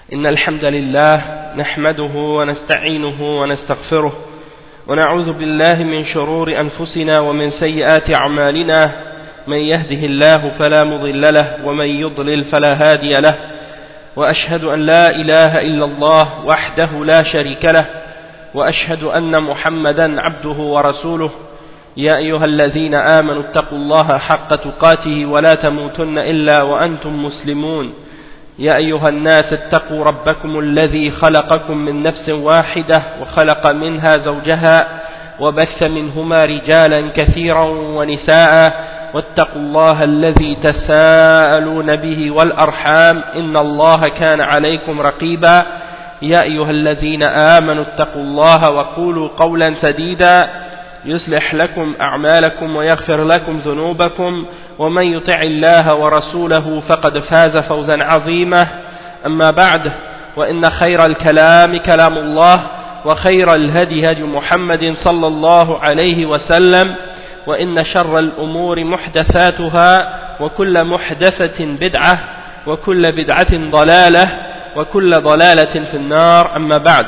إن الحمد لله نحمده ونستعينه ونستغفره ونعوذ بالله من شرور أنفسنا ومن سيئات أعمالنا من يهده الله فلا مضل له ومن يضلل فلا هادي له وأشهد أن لا إله إلا الله وحده لا شريك له وأشهد أن محمدا عبده ورسوله يا أيها الذين آمنوا اتقوا الله حق تقاته ولا تموتن إلا وأنتم مسلمون يا أيها الناس اتقوا ربكم الذي خلقكم من نفس واحدة وخلق منها زوجها وبث منهما رجالا كثيرا ونساء واتقوا الله الذي تساءلون به والأرحام إن الله كان عليكم رقيبا يا أيها الذين آمنوا اتقوا الله وقولوا قولا سديدا يصلح لكم أعمالكم ويغفر لكم ذنوبكم ومن يطع الله ورسوله فقد فاز فوزا عظيما أما بعد وإن خير الكلام كلام الله وخير الهدي هدي محمد صلى الله عليه وسلم وإن شر الأمور محدثاتها وكل محدثة بدعة وكل بدعة ضلالة وكل ضلالة في النار أما بعد.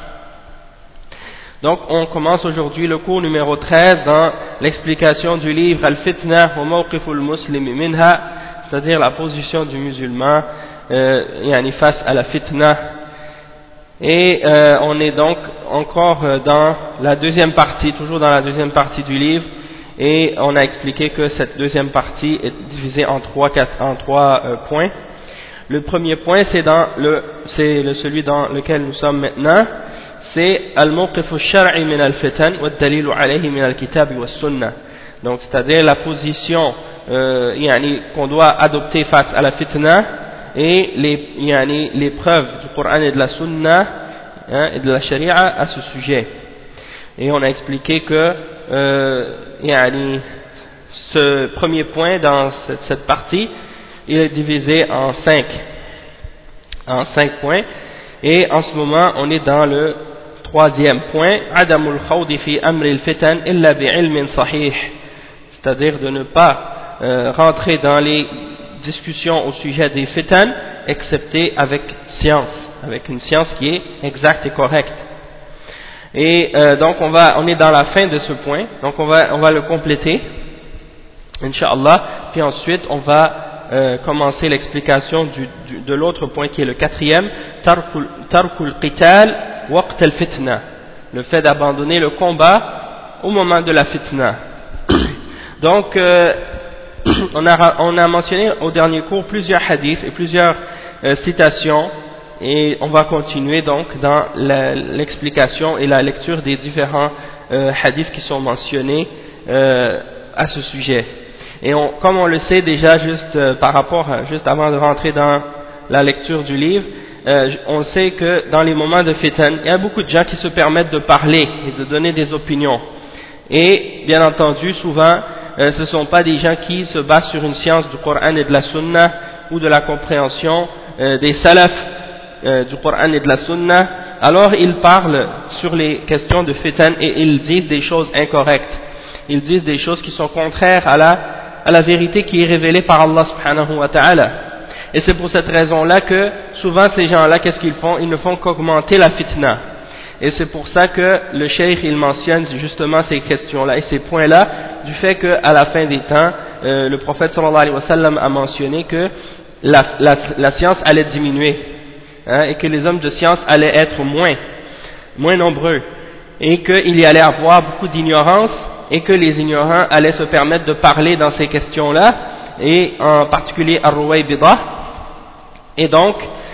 Donc on commence aujourd'hui le cours numéro 13 dans l'explication du livre Al-Fitna wa Mawqif al-Muslim minha, c'est-à-dire la position du musulman face à la fitna. Et on est donc encore dans la deuxième partie, toujours dans la deuxième partie du livre, et on a expliqué que cette deuxième partie est divisée en trois points. Le premier point c'est celui dans lequel nous sommes maintenant. C'est al-mawqif al-shar'i min al-fitan wa al-dalil alayhi min al-kitab wa al-sunnah. Donc c'est-à-dire la position qu'on doit adopter face à la fitna et les preuves du Coran et de la sunna et de la sharia à ce sujet. Et on a expliqué que ce premier point dans cette partie il est divisé en cinq points, et en ce moment on est dans le troisième point, adamul khawdi fi amri al-fitan illa bi'ilmin sahih, c'est-à-dire de ne pas rentrer dans les discussions au sujet des fitan excepté avec science, avec une science qui est exacte et correcte. Et donc on est dans la fin de ce point, donc on va le compléter Inch'Allah, puis ensuite on va commencer l'explication de l'autre point qui est le quatrième, tarkul qital waqt al-fitna, le fait d'abandonner le combat au moment de la fitna. Donc on a mentionné au dernier cours plusieurs hadiths et plusieurs citations, et on va continuer donc dans l'explication et la lecture des différents hadiths qui sont mentionnés à ce sujet. Et comme on le sait déjà juste avant de rentrer dans la lecture du livre, on sait que dans les moments de fitan, il y a beaucoup de gens qui se permettent de parler et de donner des opinions. Et bien entendu, souvent, ce ne sont pas des gens qui se basent sur une science du Coran et de la Sunna ou de la compréhension des salafs du Coran et de la Sunna. Alors ils parlent sur les questions de fitan et ils disent des choses incorrectes. Ils disent des choses qui sont contraires à la vérité qui est révélée par Allah subhanahu wa ta'ala. Et c'est pour cette raison-là que souvent ces gens-là, qu'est-ce qu'ils font? Ils ne font qu'augmenter la fitna. Et c'est pour ça que le cheikh il mentionne justement ces questions-là et ces points-là, du fait qu'à la fin des temps, le prophète sallallahu alayhi wa sallam a mentionné que la science allait diminuer, et que les hommes de science allaient être moins nombreux, et qu'il y allait avoir beaucoup d'ignorance, et que les ignorants allaient se permettre de parler dans ces questions-là, et en particulier ar-ruwaybida. Et donc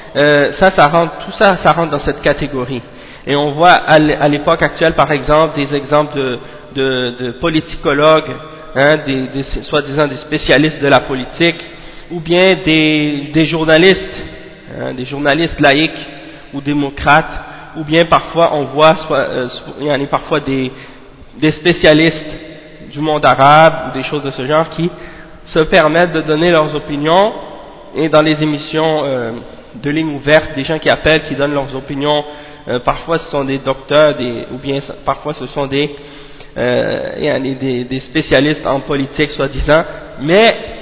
tout ça rentre dans cette catégorie. Et on voit à l'époque actuelle par exemple des exemples de politicologues, soi-disant des spécialistes de la politique, ou bien des journalistes, des journalistes laïcs ou démocrates, ou bien parfois on voit parfois des spécialistes du monde arabe ou des choses de ce genre qui se permettent de donner leurs opinions, et dans les émissions de ligne ouverte, des gens qui appellent, qui donnent leurs opinions, parfois ce sont des docteurs, ou bien parfois ce sont des spécialistes en politique soi-disant, mais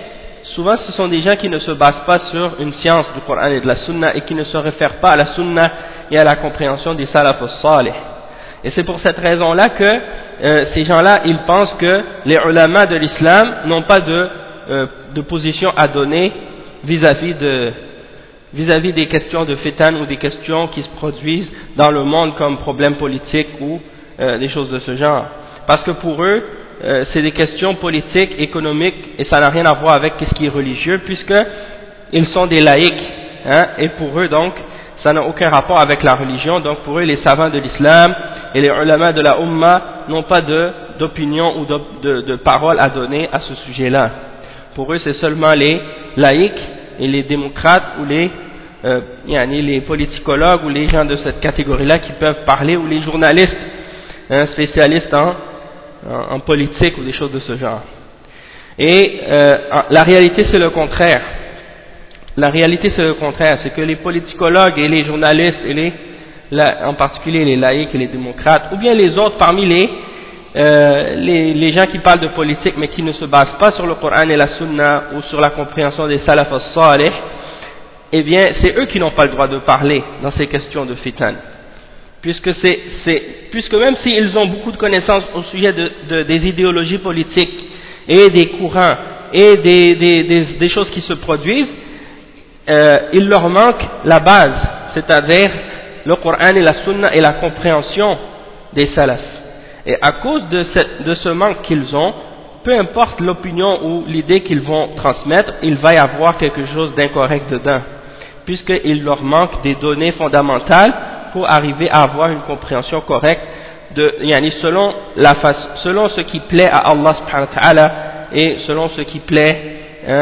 souvent ce sont des gens qui ne se basent pas sur une science du Coran et de la Sunna et qui ne se réfèrent pas à la Sunna et à la compréhension des salaf as-salih. Et c'est pour cette raison-là que ces gens-là, ils pensent que les ulama de l'islam n'ont pas de position à donner vis-à-vis des questions de fitan ou des questions qui se produisent dans le monde comme problèmes politiques ou des choses de ce genre. Parce que pour eux, c'est des questions politiques, économiques, et ça n'a rien à voir avec ce qui est religieux, puisqu'ils sont des laïcs, hein, et pour eux donc, ça n'a aucun rapport avec la religion. Donc pour eux, les savants de l'islam et les ulama de la Ummah n'ont pas d'opinion ou de parole à donner à ce sujet-là. Pour eux, c'est seulement les laïcs et les démocrates ou les politicologues ou les gens de cette catégorie-là qui peuvent parler, ou les journalistes, hein, spécialistes en politique ou des choses de ce genre. Et la réalité, c'est le contraire. La réalité, c'est le contraire. C'est que les politicologues et les journalistes, en particulier les laïcs et les démocrates, ou bien les autres parmi les gens qui parlent de politique mais qui ne se basent pas sur le Coran et la Sunna ou sur la compréhension des salaf as-salih, eh bien, c'est eux qui n'ont pas le droit de parler dans ces questions de fitan. Puisque même s'ils ont beaucoup de connaissances au sujet des idéologies politiques et des courants et des choses qui se produisent, il leur manque la base, c'est-à-dire le Coran et la Sunna et la compréhension des salafs. Et à cause de ce manque qu'ils ont, peu importe l'opinion ou l'idée qu'ils vont transmettre, il va y avoir quelque chose d'incorrect dedans, puisqu'il leur manque des données fondamentales pour arriver à avoir une compréhension correcte selon ce qui plaît à Allah subhanahu wa ta'ala et selon ce qui plaît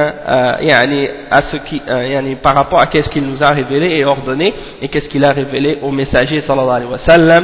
par rapport à qu'est-ce qu'il nous a révélé et ordonné et qu'est-ce qu'il a révélé au messager sallallahu alayhi wa sallam,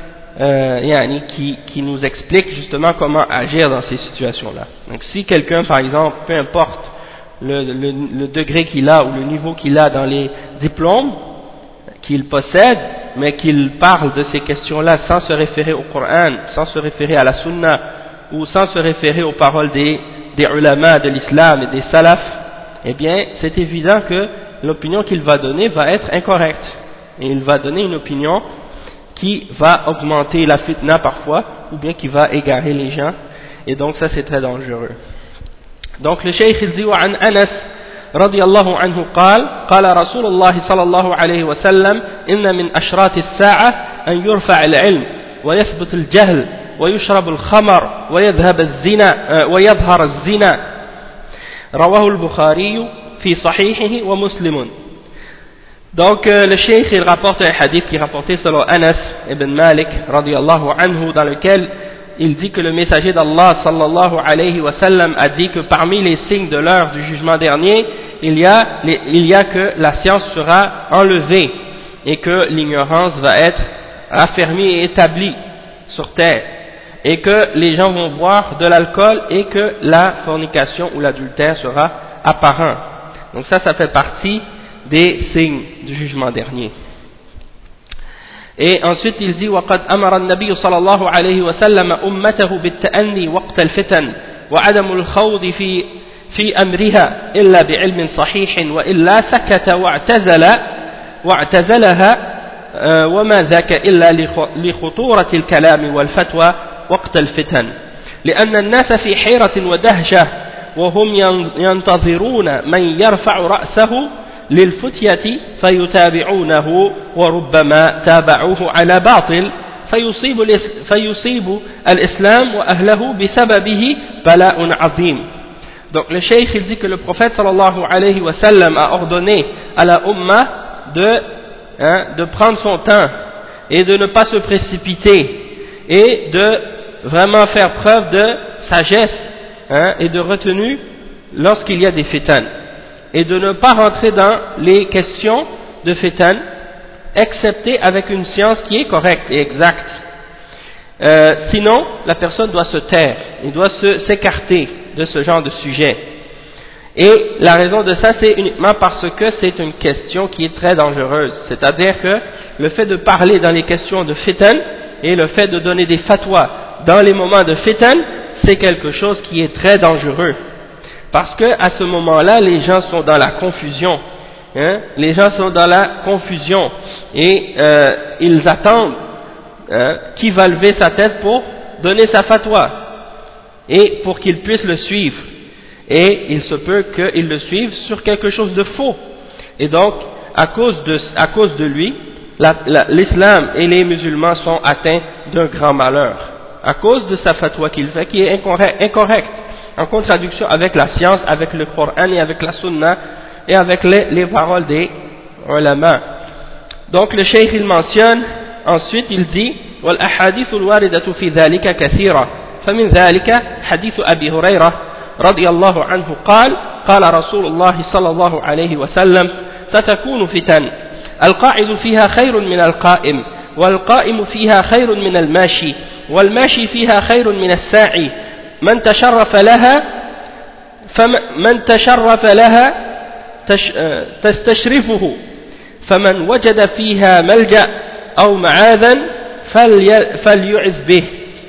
qui nous explique justement comment agir dans ces situations-là. Donc si quelqu'un, par exemple, peu importe le degré qu'il a ou le niveau qu'il a dans les diplômes qu'il possède, mais qu'il parle de ces questions-là sans se référer au Coran, sans se référer à la Sunna ou sans se référer aux paroles des ulama de l'islam et des salafs, eh bien c'est évident que l'opinion qu'il va donner va être incorrecte, et il va donner une opinion qui va augmenter la fitna parfois, ou bien qui va égarer les gens, et donc ça c'est très dangereux. Donc le cheikh il dit وعن أنس رضي الله عنه قال رسول الله صلى الله عليه وسلم إن من أشراط الساعة أن يرفع العلم ويثبت الجهل ويشرب الخمر ويظهر الزنا رواه البخاري في صحيحه ومسلم. Donc le cheikh il rapporte un hadith qui est rapporté selon Anas ibn Malik radiyallahu anhu, dans lequel il dit que le messager d'Allah sallallahu alayhi wa sallam a dit que parmi les signes de l'heure du jugement dernier, il y a que la science sera enlevée et que l'ignorance va être affermie et établie sur terre, et que les gens vont boire de l'alcool et que la fornication ou l'adultère sera apparent. Donc ça fait partie des signes du jugement dernier. Et ensuite il dit وقد أمر النبي صلى الله عليه وسلم أمته بالتأني وقت الفتن وعدم الخوض في أمرها إلا بعلم صحيح وإلا سكت واعتزلها وما ذاك إلا لخطورة الكلام والفتوى وقت الفتن لأن الناس في حيرة ودهشة وهم ينتظرون من يرفع رأسه للفتية فيتابعونه وربما تابعوه على باطل فيصيب الإسلام وأهله بسببه بلاء عظيم. Donc le cheikh il dit que le prophète sallallahu alayhi wa sallam a ordonné à la Ummah de prendre son temps et de ne pas se précipiter et de vraiment faire preuve de sagesse et de retenue lorsqu'il y a des fitan, et de ne pas rentrer dans les questions de fitan excepté avec une science qui est correcte et exacte. Sinon la personne doit se taire, il doit s'écarter de ce genre de sujet. Et la raison de ça, c'est uniquement parce que c'est une question qui est très dangereuse. C'est-à-dire que le fait de parler dans les questions de fitan et le fait de donner des fatwas dans les moments de fitan, c'est quelque chose qui est très dangereux. Parce que à ce moment-là, les gens sont dans la confusion. Hein? Les gens sont dans la confusion et ils attendent qui va lever sa tête pour donner sa fatwa et pour qu'ils puissent le suivre. Et il se peut qu'ils le suivent sur quelque chose de faux. Et donc, à cause de lui, l'islam et les musulmans sont atteints d'un grand malheur. À cause de sa fatwa qu'il fait, qui est incorrecte, en contradiction avec la science, avec le Coran et avec la Sunna et avec les paroles des ulama. Donc le cheikh il mentionne, ensuite il dit وَالْأَحَادِيثُ الْوَارِدَةُ فِي ذَلِكَ كَثِيرًا فمن ذلك حديث أبي هريرة رضي الله عنه قال قال رسول الله صلى الله عليه وسلم ستكون فتن القاعد فيها خير من القائم والقائم فيها خير من الماشي والماشي فيها خير من الساعي من تشرف لها تستشرفه فمن وجد فيها ملجأ أو معاذا فليعذ به.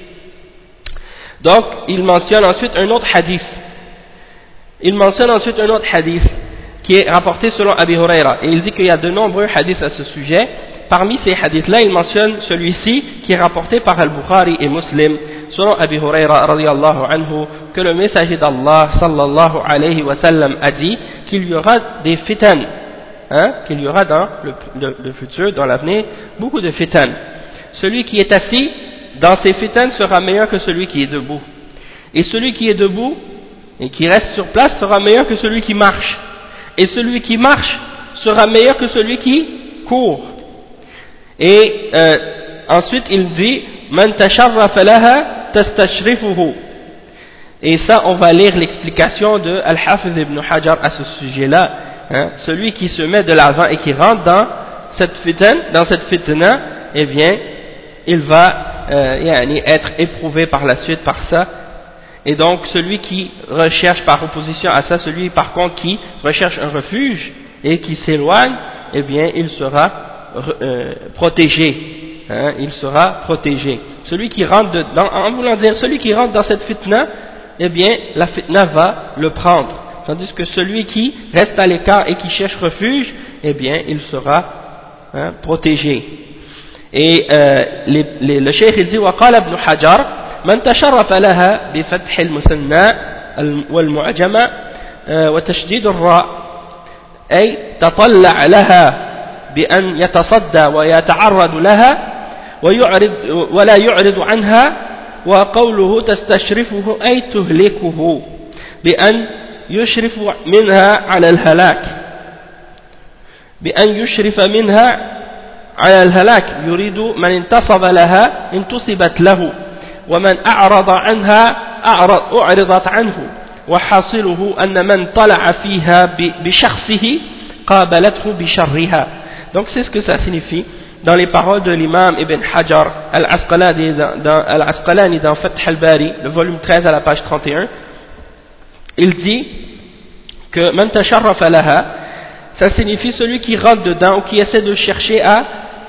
Donc il mentionne ensuite un autre hadith. Il mentionne ensuite un autre hadith qui est rapporté selon Abi Huraira, et il dit qu'il y a de nombreux hadiths à ce sujet. Parmi ces hadiths-là, il mentionne celui-ci qui est rapporté par Al-Bukhari et Muslim selon Abi Huraira radiyallahu anhu, que le messager d'Allah sallallahu alayhi wa sallam a dit qu'il y aura des fitan, qu'il y aura dans le futur, dans l'avenir, beaucoup de fitan. Celui qui est assis dans ces fitan sera meilleur que celui qui est debout, et celui qui est debout et qui reste sur place sera meilleur que celui qui marche, et celui qui marche sera meilleur que celui qui court. Et ensuite il dit Man tasharrafa laha tastashrifuhu. Et ça on va lire l'explication de Al-Hafiz ibn Hajar à ce sujet-là, celui qui se met de l'avant et qui rentre dans cette fitna, eh bien il va être éprouvé par la suite par ça. Et donc celui qui recherche par opposition à ça, celui par contre qui recherche un refuge et qui s'éloigne, eh bien il sera protégé, il sera protégé. Celui qui rentre en voulant dire celui qui rentre dans cette fitna, eh bien la fitna va le prendre, tandis que celui qui reste à l'écart et qui cherche refuge, eh bien il sera protégé. Et le cheikh il dit وقال ابن حجر من تشرف لها بفتح المثنى والمعجمة وتشديد الراء أي تطلع لها بأن يتصدى ويتعرض لها ولا يعرض عنها، وقوله تستشرفه أي تهلكه بأن يشرف منها على الهلاك، يريد من انتصب لها انتصبت له، ومن أعرض عنها أعرضت عنه، وحاصله أن من طلع فيها بشخصه قابلته بشرها. Donc c'est ce que ça signifie dans les paroles de l'imam Ibn Hajar Al-Asqalani dans Fath al-Bari, le volume 13 à la page 31. Il dit que man tasharrafa laha, ça signifie celui qui rentre dedans ou qui essaie de chercher à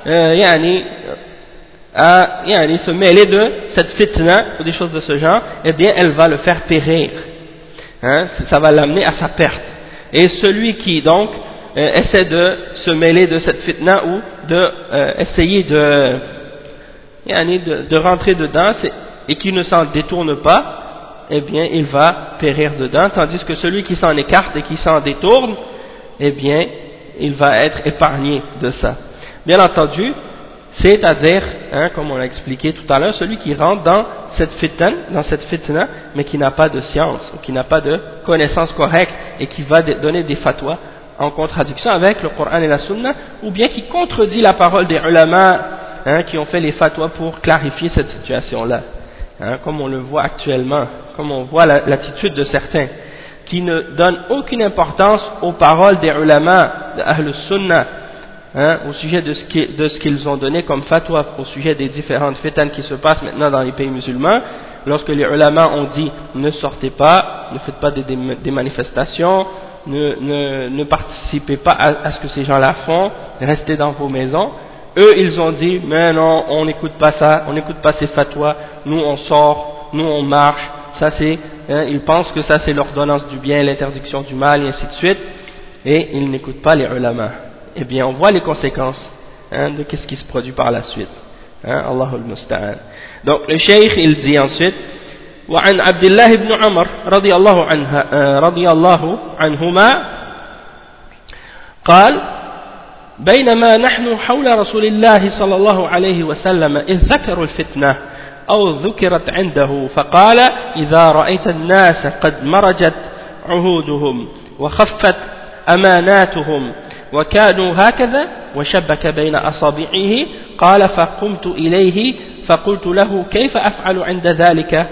se mêler de cette fitna ou des choses de ce genre, eh bien elle va le faire périr, ça va l'amener à sa perte. Et celui qui donc essaie de se mêler de cette fitna ou essayer de rentrer dedans et qui ne s'en détourne pas, eh bien il va périr dedans, tandis que celui qui s'en écarte et qui s'en détourne, eh bien il va être épargné de ça. Bien entendu, c'est-à-dire, comme on l'a expliqué tout à l'heure, celui qui rentre dans cette fitna, mais qui n'a pas de science, ou qui n'a pas de connaissance correcte, et qui va donner des fatwas en contradiction avec le Coran et la Sunna, ou bien qui contredit la parole des ulama, qui ont fait les fatwas pour clarifier cette situation-là, comme on le voit actuellement, comme on voit l'attitude de certains, qui ne donnent aucune importance aux paroles des ulama, de Ahl Sunna, au sujet de ce qu'ils ont donné comme fatwa, au sujet des différentes fitans qui se passent maintenant dans les pays musulmans. Lorsque les ulama ont dit ne sortez pas, ne faites pas des manifestations, ne participez pas à ce que ces gens-là font, restez dans vos maisons, eux ils ont dit mais non, on n'écoute pas ça, on n'écoute pas ces fatwas, nous on sort, nous on marche, ça c'est ils pensent que ça c'est l'ordonnance du bien, l'interdiction du mal, et ainsi de suite, et ils n'écoutent pas les ulama. Eh bien, on voit les conséquences de ce qui se produit par la suite. Allahul Musta'an. Donc, le cheikh, il dit ensuite, وعن عبد الله بن عمر رضي الله عنهما قال بينما نحن حول رسول الله صلى الله عليه وسلم إذ ذكروا الفتنة أو ذكرت عنده فقال إذا رأيت الناس قد مرجت عهودهم وخفت أماناتهم وكانوا هكذا وشبك بين أصابعه قال فقمت إليه فقلت له كيف أفعل عند ذلك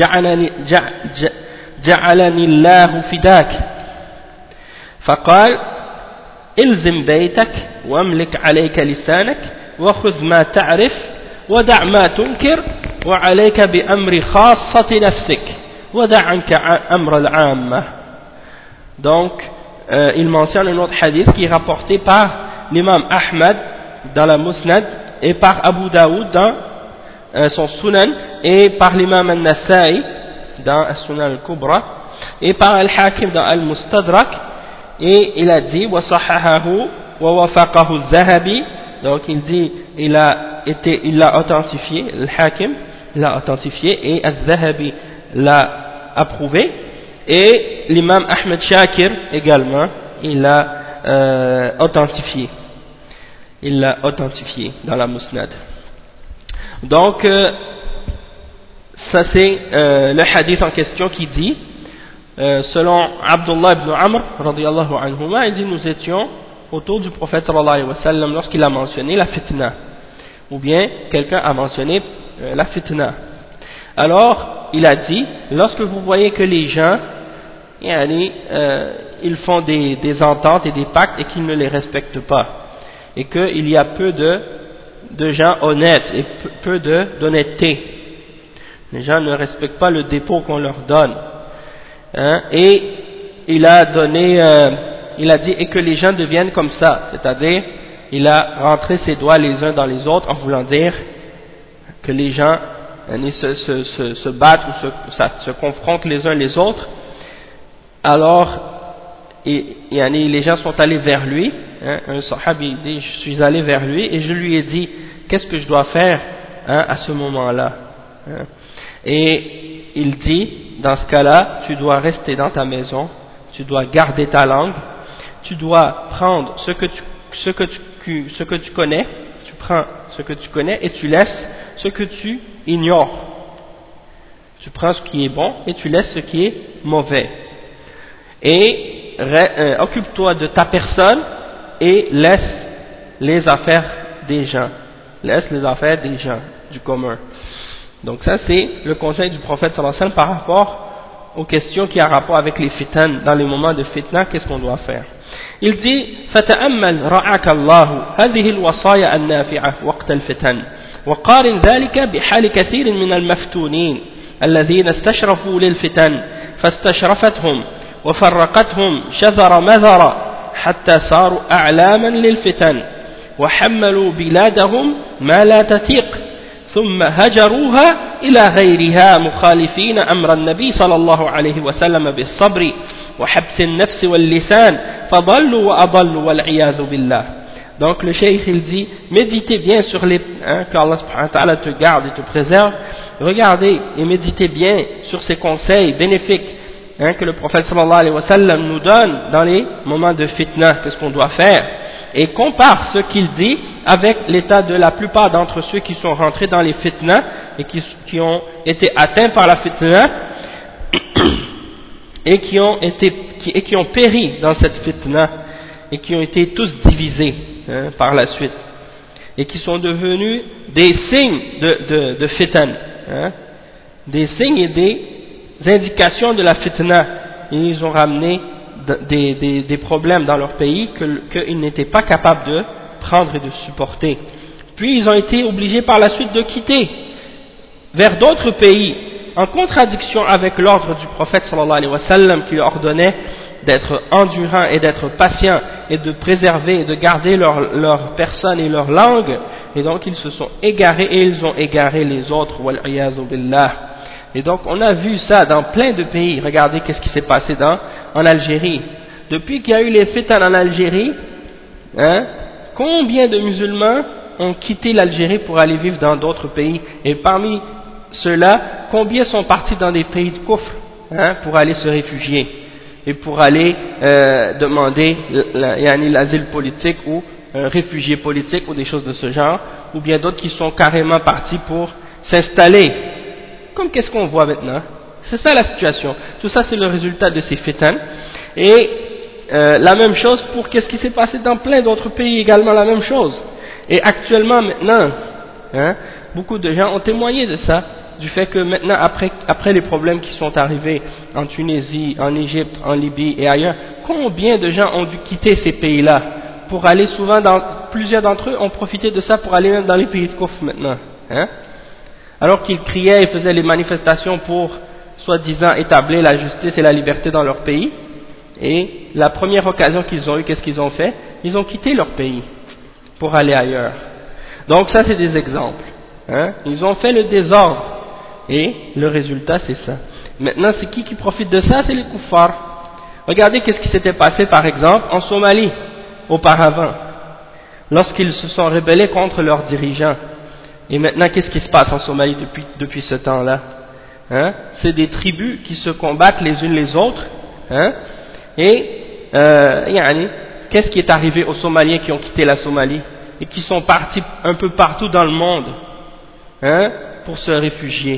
جعلني الله فداك فقال الزم بيتك واملك عليك لسانك وخذ ما تعرف ودع ما تنكر وعليك بأمر خاصة نفسك ودع عنك أمر العامة. Donc il mentionne un autre hadith qui est rapporté par l'imam Ahmad dans la Musnad et par Abu Daoud dans son Sunan et par l'imam Al-Nasa'i dans Al-Sunan Al-Kubra et par Al-Hakim dans Al-Mustadrak, et il a dit wa sahahahu wa wafaqahu al-Zahabi. Donc il dit il l'a authentifié, Al-Hakim l'a authentifié et Al-Zahabi l'a approuvé, et l'imam Ahmed Shakir également il l'a authentifié dans la Musnad. Donc ça c'est le hadith en question qui dit selon Abdullah ibn Amr radiyallahu anhuma, il dit nous étions autour du prophète sallallahu alayhi wa sallam lorsqu'il a mentionné la fitna, ou bien quelqu'un a mentionné la fitna. Alors il a dit, lorsque vous voyez que les gens ils font des ententes et des pactes et qu'ils ne les respectent pas, et qu'il y a peu de gens honnêtes et peu d'honnêteté, les gens ne respectent pas le dépôt qu'on leur donne, et il a dit et que les gens deviennent comme ça, c'est-à-dire il a rentré ses doigts les uns dans les autres en voulant dire que les gens se battent ou se confrontent les uns les autres. Alors les gens sont allés vers lui, un sahabi dit je suis allé vers lui et je lui ai dit qu'est-ce que je dois faire à ce moment-là, et il dit dans ce cas-là tu dois rester dans ta maison, tu dois garder ta langue, tu dois prendre ce que tu connais, tu prends ce que tu connais et tu laisses ce que tu ignores, tu prends ce qui est bon et tu laisses ce qui est mauvais, et occupe-toi de ta personne et laisse les affaires des gens, du commun. Donc ça c'est le conseil du prophète sallallahu alayhi wa sallam par rapport aux questions qui ont rapport avec les fitan. Dans les moments de fitna, qu'est-ce qu'on doit faire? Il dit فَتَأَمَّلْ رَعَكَ اللَّهُ هذه الوصايا النافعة وقت الفتن وقارن ذلك بحال كثير من المفتونين الذين استشرفوا للفتن فاستشرفتهم وفرقتهم شذر مذر حتى صاروا أعلاما للفتن وحملوا بلادهم ما لا تطيق ثم هجروها إلى غيرها مخالفين أمر النبي صلى الله عليه وسلم بالصبر وحبس النفس واللسان فضلوا وأضلوا والعياذ بالله. Donc le cheikh il dit méditez bien sur les qu'Allah subhanahu wa ta'ala te garde et te préserve, regardez et méditez bien sur ces conseils bénéfiques que le prophète sallallahu alayhi wa sallam nous donne dans les moments de fitna, qu'est-ce qu'on doit faire, et compare ce qu'il dit avec l'état de la plupart d'entre ceux qui sont rentrés dans les fitna et qui ont été atteints par la fitna et qui ont péri dans cette fitna et qui ont été tous divisés par la suite et qui sont devenus des signes de fitan, des signes et des indications de la fitna. Ils ont ramené des problèmes dans leur pays qu'ils n'étaient pas capables de prendre et de supporter. Puis ils ont été obligés par la suite de quitter vers d'autres pays en contradiction avec l'ordre du prophète sallallahu alayhi wa sallam qui leur ordonnait d'être endurants et d'être patients et de préserver et de garder leur personne et leur langue, et donc ils se sont égarés et ils ont égaré les autres, wal iyadhu billah. Et donc on a vu ça dans plein de pays. Regardez qu'est-ce qui s'est passé en Algérie. Depuis qu'il y a eu les fitan en Algérie, hein, combien de musulmans ont quitté l'Algérie pour aller vivre dans d'autres pays? Et parmi ceux-là, combien sont partis dans des pays de kufr, hein, pour aller se réfugier et pour aller demander l'asile politique ou réfugié politique ou des choses de ce genre, ou bien d'autres qui sont carrément partis pour s'installer. Comme qu'est-ce qu'on voit maintenant? C'est ça la situation. Tout ça c'est le résultat de ces fitan. Et la même chose pour qu'est-ce qui s'est passé dans plein d'autres pays également, la même chose. Et actuellement maintenant, hein, beaucoup de gens ont témoigné de ça, du fait que maintenant après les problèmes qui sont arrivés en Tunisie, en Égypte, en Libye et ailleurs, combien de gens ont dû quitter ces pays-là pour aller souvent plusieurs d'entre eux ont profité de ça pour aller même dans les pays de kufr maintenant, hein? Alors qu'ils criaient et faisaient les manifestations pour soi-disant établir la justice et la liberté dans leur pays, et la première occasion qu'ils ont eue, qu'est-ce qu'ils ont fait? Ils ont quitté leur pays pour aller ailleurs. Donc ça c'est des exemples, hein? Ils ont fait le désordre et le résultat c'est ça. Maintenant c'est qui profite de ça? C'est les kuffars. Regardez qu'est-ce qui s'était passé par exemple en Somalie auparavant, lorsqu'ils se sont rebellés contre leurs dirigeants. Et maintenant qu'est-ce qui se passe en Somalie depuis ce temps-là, hein? C'est des tribus qui se combattent les unes les autres, hein? Et qu'est-ce qui est arrivé aux Somaliens qui ont quitté la Somalie et qui sont partis un peu partout dans le monde, hein, pour se réfugier?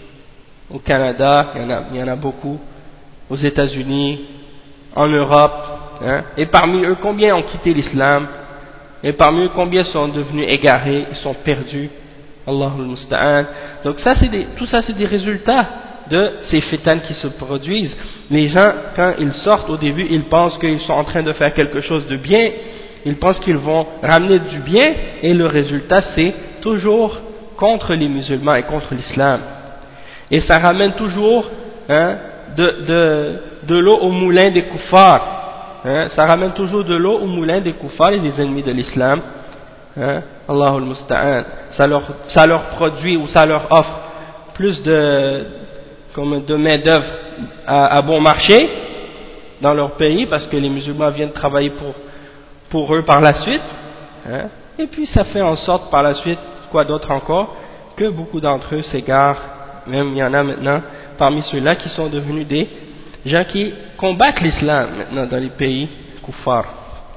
Au Canada, il y en a beaucoup, aux États-Unis, en Europe, hein, et parmi eux, combien ont quitté l'islam? Et parmi eux, combien sont devenus égarés, ils sont perdus? Allahul Musta'an. Donc ça, tout ça, c'est des résultats de ces fitanes qui se produisent. Les gens, quand ils sortent au début, ils pensent qu'ils sont en train de faire quelque chose de bien, ils pensent qu'ils vont ramener du bien, et le résultat, c'est toujours contre les musulmans et contre l'islam. Et ça ramène toujours, hein, de l'eau au moulin des kuffars, hein, ça ramène toujours de l'eau au moulin des kuffars et des ennemis de l'islam, hein, Allahul Musta'an. Ça leur produit ou ça leur offre plus de main d'œuvre à bon marché dans leur pays, parce que les musulmans viennent travailler pour eux par la suite, hein, et puis ça fait en sorte par la suite, quoi d'autre encore, que beaucoup d'entre eux s'égarent. Même il y en a maintenant parmi ceux-là qui sont devenus des gens qui combattent l'islam maintenant dans les pays kuffar,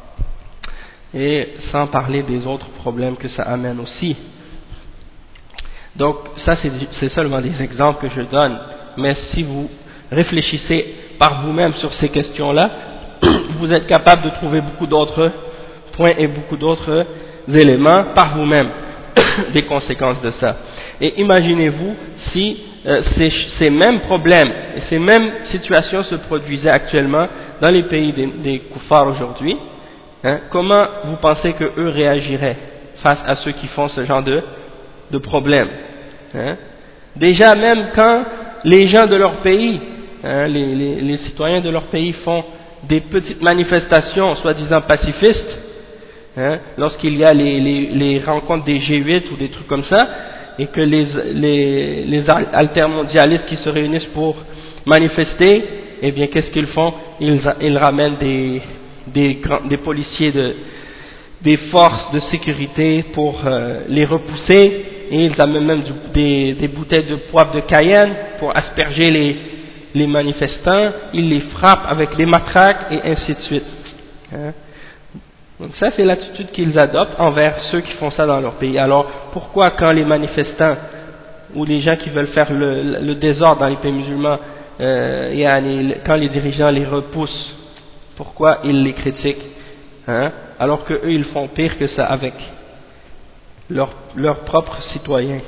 et sans parler des autres problèmes que ça amène aussi. Donc ça c'est seulement des exemples que je donne, mais si vous réfléchissez par vous-même sur ces questions-là, vous êtes capable de trouver beaucoup d'autres points et beaucoup d'autres éléments par vous-même des conséquences de ça. Et imaginez-vous si ces mêmes problèmes et ces mêmes situations se produisaient actuellement dans les pays des kuffars aujourd'hui, hein, comment vous pensez qu'eux réagiraient face à ceux qui font ce genre de problèmes, hein? Déjà même quand les gens de leur pays, hein, les citoyens de leur pays font des petites manifestations soi-disant pacifistes, hein, lorsqu'il y a les rencontres des G8 ou des trucs comme ça, et que les altermondialistes qui se réunissent pour manifester, eh bien qu'est-ce qu'ils font? Ils ramènent des policiers des forces de sécurité pour les repousser, et ils amènent même des bouteilles de poivre de Cayenne pour asperger les manifestants, ils les frappent avec des matraques et ainsi de suite, hein? Donc ça c'est l'attitude qu'ils adoptent envers ceux qui font ça dans leur pays. Alors pourquoi quand les manifestants ou les gens qui veulent faire le désordre dans les pays musulmans, quand les dirigeants les repoussent, pourquoi ils les critiquent, hein, alors que eux ils font pire que ça avec leurs propres citoyens?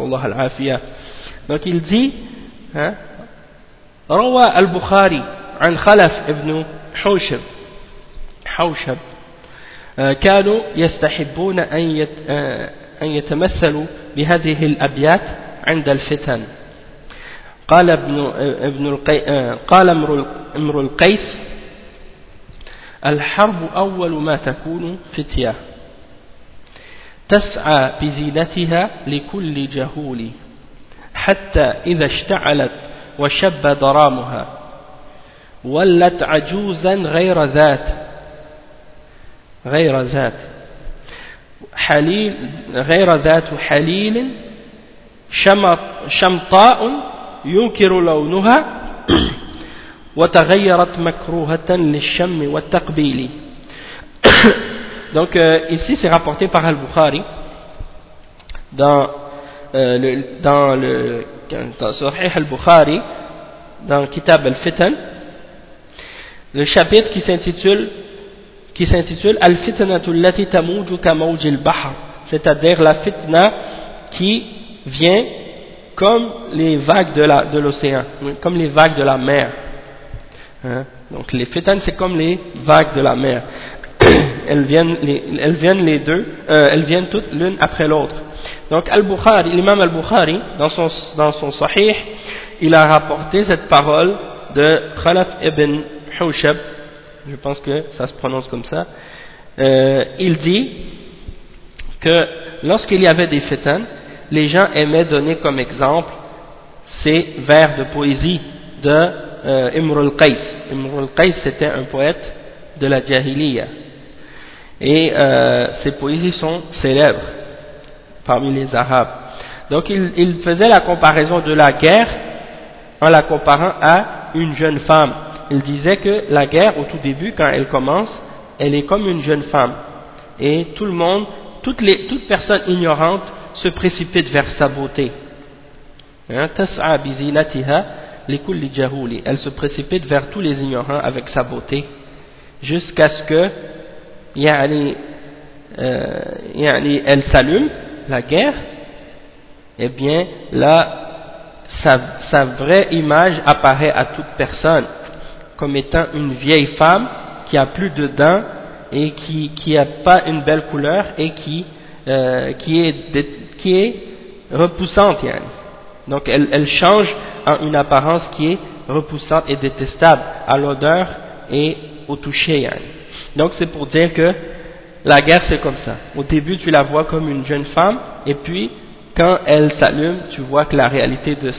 Donc il dit, hein, روى البخاري عن خلف ابن حوشب كانوا يستحبون أن يتمثلوا بهذه الأبيات عند الفتن. قال امرؤ القيس: الحرب أول ما تكون فتية تسعى بزينتها لكل جهول حتى إذا اشتعلت وشب ضرامها ولت عجوزا غير ذات حليل شمطاء ينكر لونها وتغيرت مكروهة للشم والتقبيل. Donc ici c'est rapporté par Al-Bukhari dans Sahih Al-Bukhari, dans Kitab Al-Fitan, le chapitre qui s'intitule Al-Fitnatu allati tamuju ka mawji al-bahr, c'est-à-dire la fitna qui vient comme les vagues de l'océan, comme les vagues de la mer. Hein? Donc les fitans c'est comme les vagues de la mer. Elles viennent toutes l'une après l'autre. Donc Al-Bukhari, l'imam Al-Bukhari, dans son Sahih, il a rapporté cette parole de Khalaf ibn Hushab, je pense que ça se prononce comme ça. Il dit que lorsqu'il y avait des fitans, les gens aimaient donner comme exemple ces vers de poésie de Imr al-Qais. Imr al-Qais c'était un poète de la Jahiliya. Et ces poésies sont célèbres parmi les Arabes. Donc il faisait la comparaison de la guerre en la comparant à une jeune femme. Il disait que la guerre au tout début, quand elle commence, elle est comme une jeune femme. Et tout le monde, toute personne ignorante se précipite vers sa beauté. Tas'a bi zinatiha li kulli jahuli. Elle se précipite vers tous les ignorants avec sa beauté, jusqu'à ce que elle s'allume, la guerre. Eh bien là sa vraie image apparaît à toute personne comme étant une vieille femme qui a plus de dents et qui a pas une belle couleur et qui est repoussante. Donc elle change en une apparence qui est repoussante et détestable à l'odeur et au toucher. Donc c'est pour dire que la guerre c'est comme ça. Au début tu la vois comme une jeune femme, et puis quand elle s'allume, tu vois que la réalité de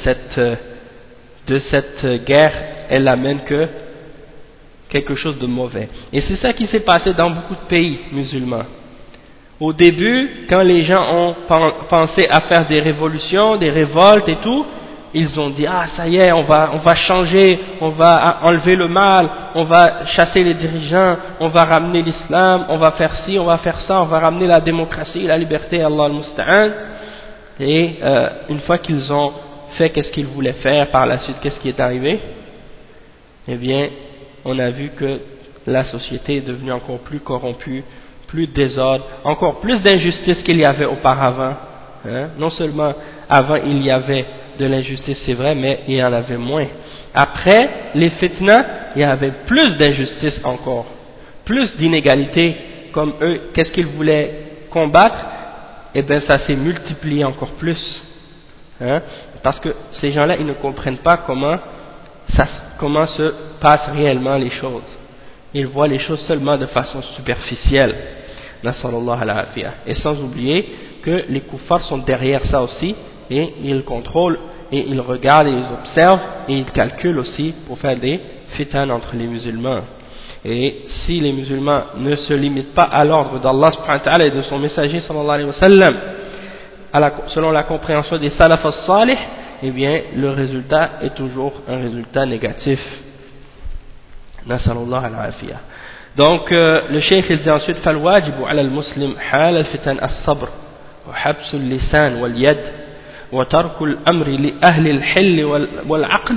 cette guerre, elle amène que quelque chose de mauvais. Et c'est ça qui s'est passé dans beaucoup de pays musulmans. Au début, quand les gens ont pensé à faire des révolutions, des révoltes et tout, ils ont dit, ah ça y est, on va changer, on va enlever le mal, on va chasser les dirigeants, on va ramener l'islam, on va faire ci, on va faire ça, on va ramener la démocratie, la liberté, Allah al-Musta'an. Et une fois qu'ils ont fait qu'est-ce qu'ils voulaient faire, par la suite qu'est-ce qui est arrivé? Eh bien, on a vu que la société est devenue encore plus corrompue, plus de désordre, encore plus d'injustice qu'il y avait auparavant. Non seulement avant il y avait de l'injustice, c'est vrai, mais il y en avait moins. Après les fitnas, il y avait plus d'injustice encore, plus d'inégalités, comme eux, qu'est-ce qu'ils voulaient combattre? Eh bien ça s'est multiplié encore plus. Parce que ces gens-là, ils ne comprennent pas comment se passent réellement les choses. Ils voient les choses seulement de façon superficielle. Nasallallahu al-afiyah. Et sans oublier que les kuffars sont derrière ça aussi, et ils contrôlent, et ils regardent, et ils observent, et ils calculent aussi pour faire des fitans entre les musulmans. Et si les musulmans ne se limitent pas à l'ordre d'Allah subhanahu wa ta'ala et de son messager sallallahu alayhi wa sallam, selon la compréhension des salaf as-salih, eh bien le résultat est toujours un résultat négatif. Nasallallahu al-afiyah. Donc le cheikh il dit ensuite فالواجب على المسلم حال الفتن الصبر وحبس اللسان واليد وترك الأمر لأهل الحل والعقد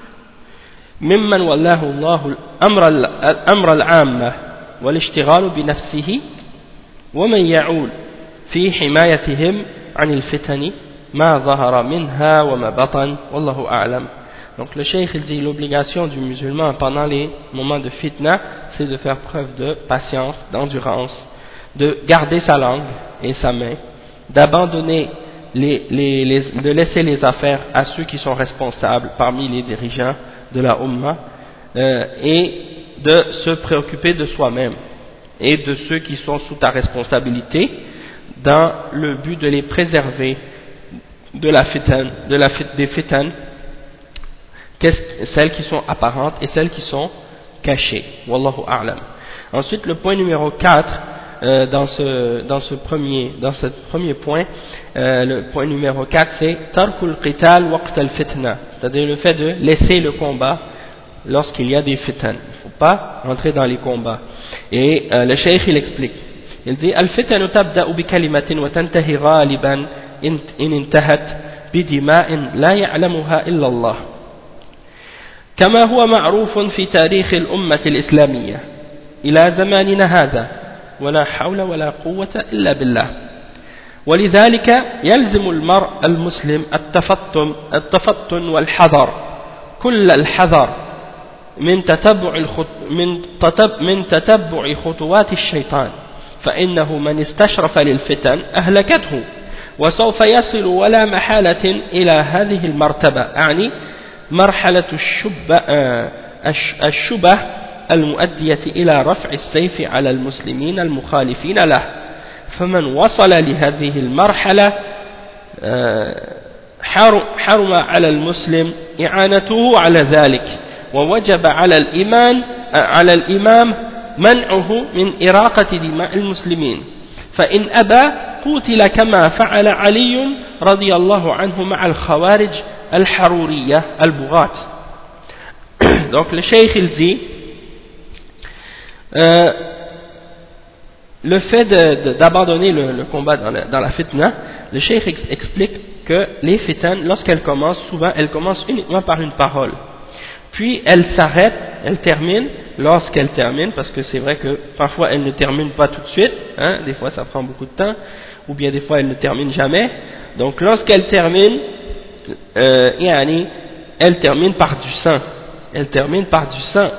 ممن والله الله الأمر العامة والاشتغال بنفسه ومن يعول في حمايتهم عن الفتن ما ظهر منها وما بطن والله أعلم. Donc le cheikh il dit l'obligation du musulman pendant les moments de fitna, c'est de faire preuve de patience, d'endurance, de garder sa langue et sa main, d'abandonner de laisser les affaires à ceux qui sont responsables parmi les dirigeants de la Ummah, et de se préoccuper de soi-même et de ceux qui sont sous ta responsabilité dans le but de les préserver des fitan, celles qui sont apparentes et celles qui sont cachées. Wallahu a'lam. Ensuite, le point numéro 4, dans ce premier point, le point numéro 4, c'est tarkul qital waqt al-fitna, c'est-à-dire le fait de laisser le combat lorsqu'il y a des fitan. Il ne faut pas rentrer dans les combats. Et le cheikh il explique. Il dit al-fitanu tabda'u bi kalimatin wa tantahi ghaliban in intahat bi dima'in la ya'lamuha illa Allah. كما هو معروف في تاريخ الأمة الإسلامية إلى زماننا هذا ولا حول ولا قوة إلا بالله ولذلك يلزم المرء المسلم التفطن والحذر كل الحذر من تتبع خطوات الشيطان فإنه من استشرف للفتن أهلكته وسوف يصل ولا محالة إلى هذه المرتبة أعني مرحلة الشبه المؤدية إلى رفع السيف على المسلمين المخالفين له فمن وصل لهذه المرحلة حرم على المسلم إعانته على ذلك ووجب على الإمام منعه من إراقة دماء المسلمين فإن أبى قتل كما فعل علي رضي الله عنه مع الخوارج الحرورية البغاة. Donc le cheikh il dit le fait d'abandonner le combat dans la fitna, le cheikh explique que les fitans, lorsqu'elles commencent, souvent elles commencent uniquement par une parole, puis elles s'arrêtent, elles terminent lorsqu'elles terminent, parce que c'est vrai que parfois elles ne terminent pas tout de suite, hein, des fois ça prend beaucoup de temps, ou bien des fois elles ne terminent jamais. Donc lorsqu'elles terminent, elles terminent par du sang, elles terminent par du sang,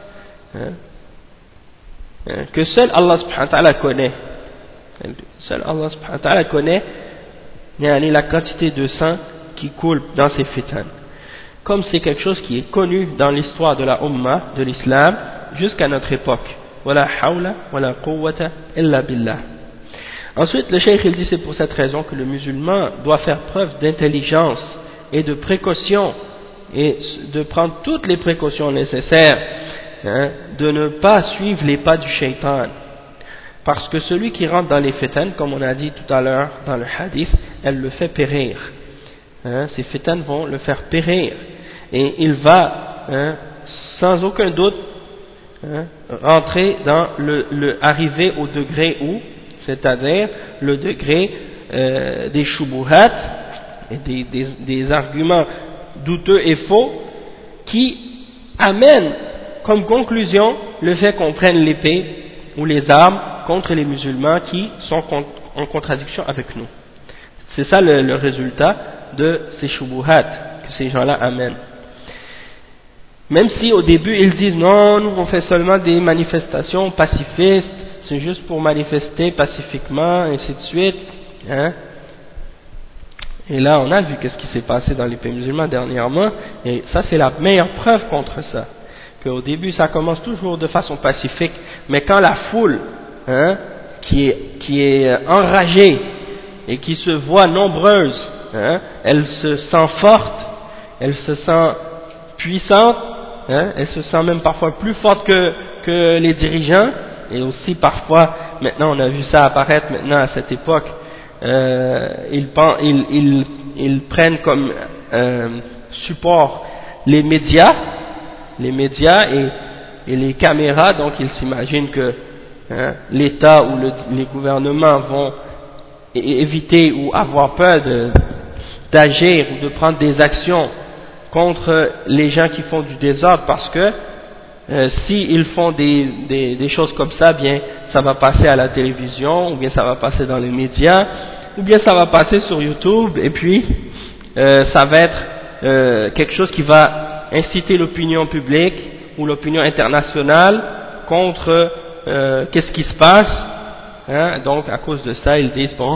hein, que seul Allah subhanahu wa ta'ala connaît. Seul Allah subhanahu wa ta'ala connaît la quantité de sang qui coule dans ces fitans. Comme c'est quelque chose qui est connu dans l'histoire de la Ummah, de l'Islam, jusqu'à notre époque. Wala hawla wala quwwata illa billah. Ensuite, le cheikh il dit c'est pour cette raison que le musulman doit faire preuve d'intelligence et de précaution et de prendre toutes les précautions nécessaires, hein, de ne pas suivre les pas du shaitan. Parce que celui qui rentre dans les fitans, comme on a dit tout à l'heure dans le hadith, elle le fait périr. Hein, ces fitans vont le faire périr. Et il va, hein, sans aucun doute, hein, rentrer dans arriver au degré où, c'est-à-dire le degré des shubuhat, et des arguments douteux et faux, qui amènent comme conclusion le fait qu'on prenne l'épée ou les armes contre les musulmans qui sont en contradiction avec nous. C'est ça le résultat de ces shubuhat que ces gens-là amènent. Même si au début ils disent non, nous on fait seulement des manifestations pacifistes, c'est juste pour manifester pacifiquement, et ainsi de suite, hein. Et là on a vu qu'est-ce qui s'est passé dans les pays musulmans dernièrement, et ça c'est la meilleure preuve contre ça, qu'au début ça commence toujours de façon pacifique, mais quand la foule, hein, qui est enragée et qui se voit nombreuse, hein, elle se sent forte, elle se sent puissante, hein, elle se sent même parfois plus forte que les dirigeants, et aussi parfois, maintenant on a vu ça apparaître maintenant à cette époque, ils prennent comme support les médias et les caméras, donc ils s'imaginent que, hein, l'État ou les gouvernements vont éviter ou avoir peur d'agir ou de prendre des actions contre les gens qui font du désordre, parce que s'ils font des choses comme ça, bien ça va passer à la télévision, ou bien ça va passer dans les médias, ou bien ça va passer sur YouTube, et puis ça va être quelque chose qui va inciter l'opinion publique ou l'opinion internationale contre qu'est-ce qui se passe, hein. Donc à cause de ça ils disent bon,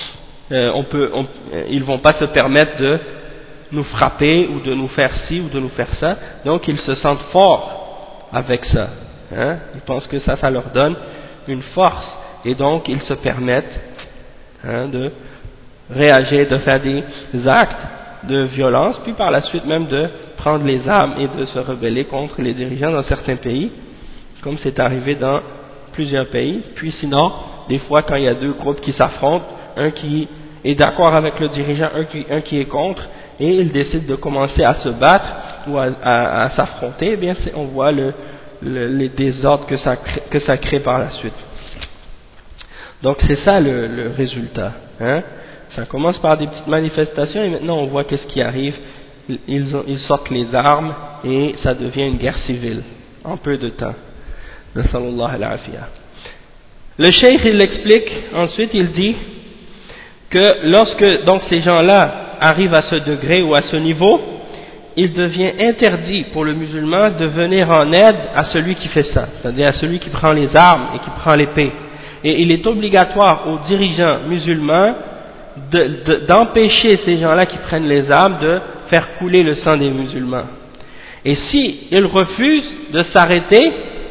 ils vont pas se permettre de nous frapper ou de nous faire ci ou de nous faire ça, donc ils se sentent forts avec ça, hein. Ils pensent que ça leur donne une force, et donc ils se permettent, hein, réagir, de faire des actes de violence, puis par la suite même de prendre les armes et de se rebeller contre les dirigeants dans certains pays, comme c'est arrivé dans plusieurs pays. Puis sinon, des fois quand il y a deux groupes qui s'affrontent, un qui est d'accord avec le dirigeant, un qui est contre, et ils décident de commencer à se battre ou à s'affronter, eh bien on voit les désordres que ça crée par la suite. Donc c'est ça le résultat, hein. Ça commence par des petites manifestations et maintenant on voit qu'est-ce qui arrive. Ils sortent les armes et ça devient une guerre civile en peu de temps. Nasallallahu al-afiyah. Le cheikh il l'explique ensuite, il dit que lorsque donc ces gens-là arrivent à ce degré ou à ce niveau, il devient interdit pour le musulman de venir en aide à celui qui fait ça, c'est-à-dire à celui qui prend les armes et qui prend l'épée. Et il est obligatoire aux dirigeants musulmans d'empêcher ces gens-là qui prennent les armes de faire couler le sang des musulmans. Et si ils refusent de s'arrêter,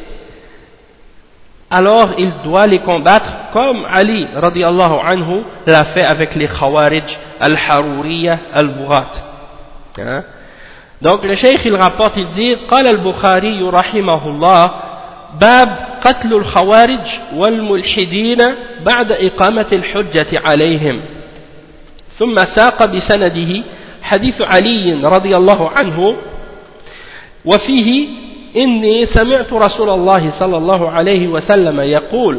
alors il doit les combattre comme Ali radiallahu anhu l'a fait avec les Khawarij, al-Haruriyya, al-Bughat. Hein? Donc le cheikh il rapporte, il dit قال البخاري رحمه الله باب قتل الخوارج والملحدين بعد إقامة الحجة عليهم. ثم ساق بسنده حديث علي رضي الله عنه وفيه إني سمعت رسول الله صلى الله عليه وسلم يقول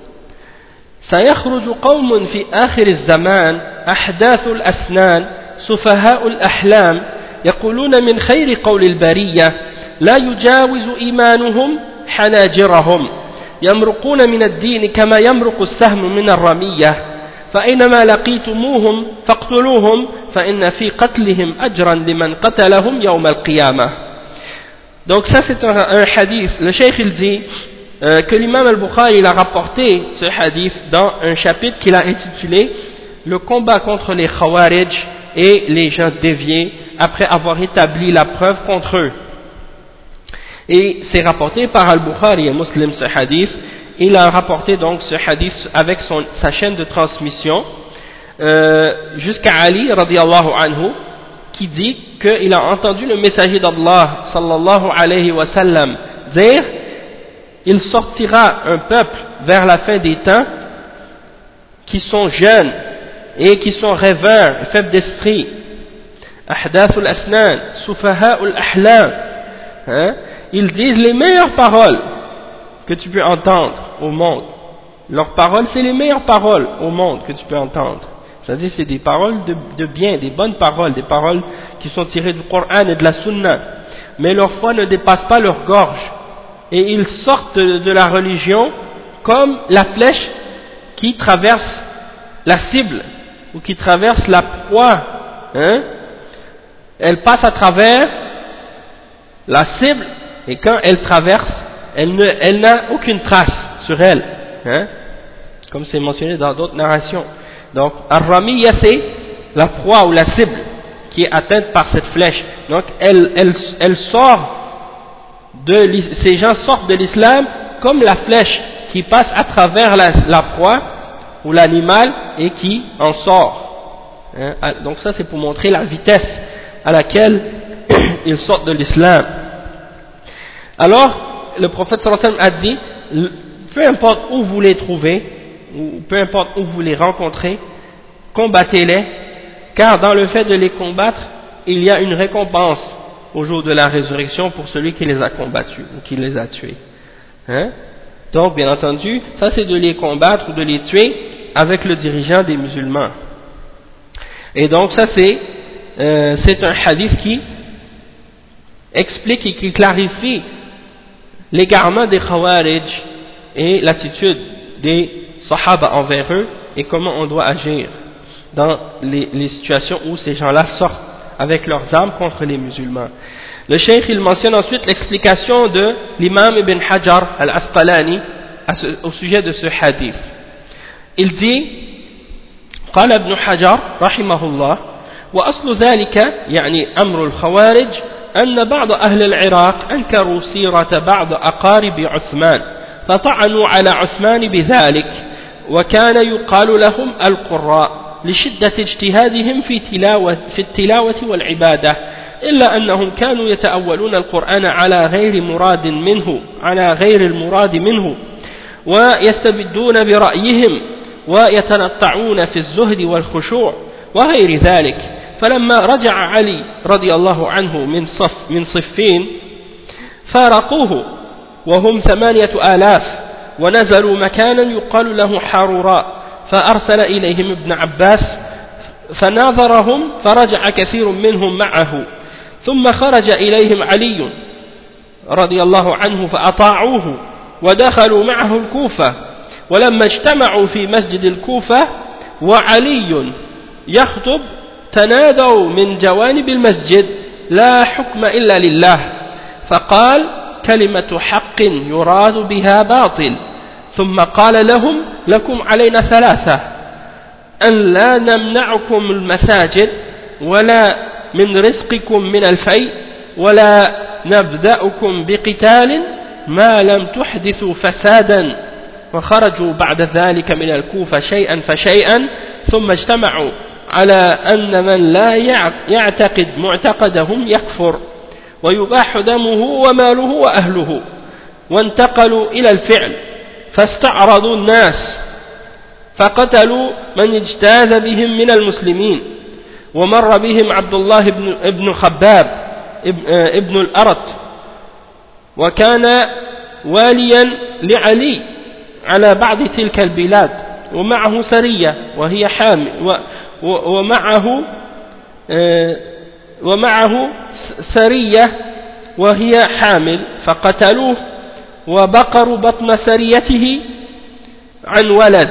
سيخرج قوم في آخر الزمان أحداث الأسنان سفهاء الأحلام يقولون من خير قول البرية لا يجاوز إيمانهم حناجرهم يمرقون من الدين كما يمرق السهم من الرمية فأينما لقيتموهم فاقتلوهم فإن في قتلهم أجرا لمن قتلهم يوم القيامة. Donc ça c'est un hadith. Le cheikh il dit que l'imam al-Bukhari il a rapporté ce hadith dans un chapitre qu'il a intitulé le combat contre les Khawarij et les gens déviés après avoir établi la preuve contre eux. Et c'est rapporté par al-Bukhari et Muslim ce hadith. Il a rapporté donc ce hadith avec sa chaîne de transmission jusqu'à Ali radiallahu anhu qui dit qu'il a entendu le messager d'Allah sallallahu alayhi wa sallam dire il sortira un peuple vers la fin des temps qui sont jeunes et qui sont rêveurs et faibles d'esprit ahdathul asnan sufaha'ul ahlam, hein? Ils disent les meilleures paroles que tu peux entendre au monde. Leurs paroles, c'est les meilleures paroles au monde que tu peux entendre. C'est-à-dire, c'est des paroles de bien, des bonnes paroles, des paroles qui sont tirées du Coran et de la Sunna. Mais leur foi ne dépasse pas leur gorge. Et ils sortent de la religion comme la flèche qui traverse la cible ou qui traverse la proie. Hein? Elle passe à travers la cible et quand elle traverse, elle n'a aucune trace sur elle, hein? Comme c'est mentionné dans d'autres narrations. Donc, Ar-Ramiyya c'est la proie ou la cible qui est atteinte par cette flèche. Donc, elle sort ces gens sortent de l'islam comme la flèche qui passe à travers la proie ou l'animal et qui en sort. Hein? Donc ça c'est pour montrer la vitesse à laquelle ils sortent de l'islam. Alors, le prophète sallallahu alayhi wa sallam a dit, peu importe où vous les trouvez, ou peu importe où vous les rencontrez, combattez-les, car dans le fait de les combattre, il y a une récompense au jour de la résurrection pour celui qui les a combattus, ou qui les a tués. Hein? Donc, bien entendu, ça c'est de les combattre ou de les tuer avec le dirigeant des musulmans. Et donc, ça c'est un hadith qui explique et qui clarifie l'égarement des Khawarij et l'attitude des Sahaba envers eux et comment on doit agir dans les situations où ces gens-là sortent avec leurs armes contre les musulmans. Le cheikh il mentionne ensuite l'explication de l'imam Ibn Hajar al-Asqalani au sujet de ce hadith. Il dit قال ابن حجر رحمه الله وأصل ذلك يعني أمر الخوارج أن بعض أهل العراق أنكروا سيرة بعض أقارب عثمان فطعنوا على عثمان بذلك وكان يقال لهم القراء لشدة اجتهادهم في التلاوة والعبادة إلا أنهم كانوا يتأولون القرآن على غير المراد منه ويستبدون برأيهم ويتنطعون في الزهد والخشوع وغير ذلك. فلما رجع علي رضي الله عنه من صفين فارقوه وهم 8000 ونزلوا مكانا يقال له حروراء، فأرسل إليهم ابن عباس فناظرهم فرجع كثير منهم معه، ثم خرج إليهم علي رضي الله عنه فأطاعوه ودخلوا معه الكوفة. ولما اجتمعوا في مسجد الكوفة وعلي يخطب تنادوا من جوانب المسجد: لا حكم إلا لله. فقال: كلمة حق يراد بها باطل. ثم قال لهم: لكم علينا 3: أن لا نمنعكم المساجد ولا من رزقكم من الفيء ولا نبدأكم بقتال ما لم تحدثوا فسادا. وخرجوا بعد ذلك من الكوفة شيئا فشيئا، ثم اجتمعوا على أن من لا يعتقد معتقدهم يكفر ويباح دمه وماله وأهله، وانتقلوا إلى الفعل فاستعرضوا الناس فقتلوا من اجتاز بهم من المسلمين. ومر بهم عبد الله بن خباب ابن الأرت، وكان واليا لعلي على بعض تلك البلاد، ومعه سرية وهي حامل ومعه سرية وهي حامل، فقتلوه وبقروا بطن سريته عن ولد.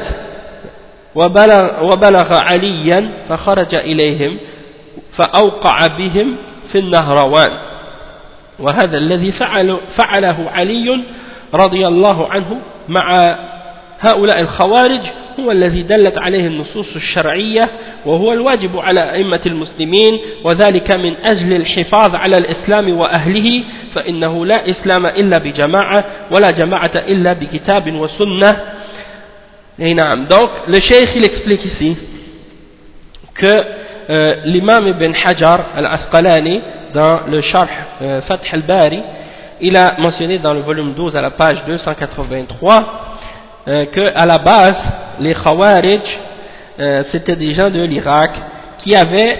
وبلغ عليا فخرج إليهم فأوقع بهم في النهروان. وهذا الذي فعله علي رضي الله عنه مع هؤلاء الخوارج هو الذي دلت عليه النصوص الشرعية، وهو الواجب على أئمة المسلمين، وذلك من أجل الحفاظ على الإسلام وأهله، فإنه لا إسلام إلا بجماعة ولا جماعة إلا بكتاب وسنة. Et donc le cheikh il explique ici que l'imam Ibn Hajar al-Asqalani dans le Sharh Fath al-Bari, il a mentionné dans le volume 12 à la page 283 que à la base les Khawarij c'était des gens de l'Irak qui avaient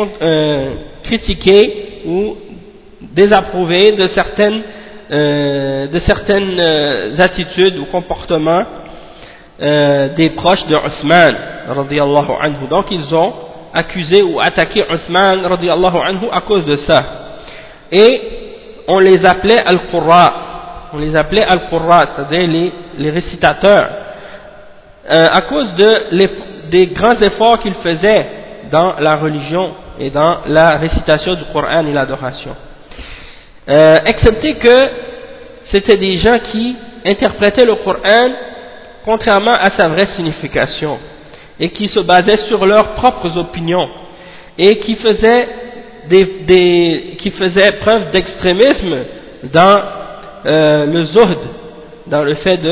critiqué ou désapprouvé de certaines attitudes ou comportements des proches de Uthman radiyallahu anhu. Donc ils ont accusé ou attaqué Uthman radiyallahu anhu à cause de ça, et on les appelait al-Qurra, c'est-à-dire les récitateurs, à cause des grands efforts qu'ils faisaient dans la religion et dans la récitation du Coran et l'adoration, excepté que c'était des gens qui interprétaient le Coran contrairement à sa vraie signification, et qui se basaient sur leurs propres opinions, et qui faisaient preuve d'extrémisme dans le zuhd, dans le fait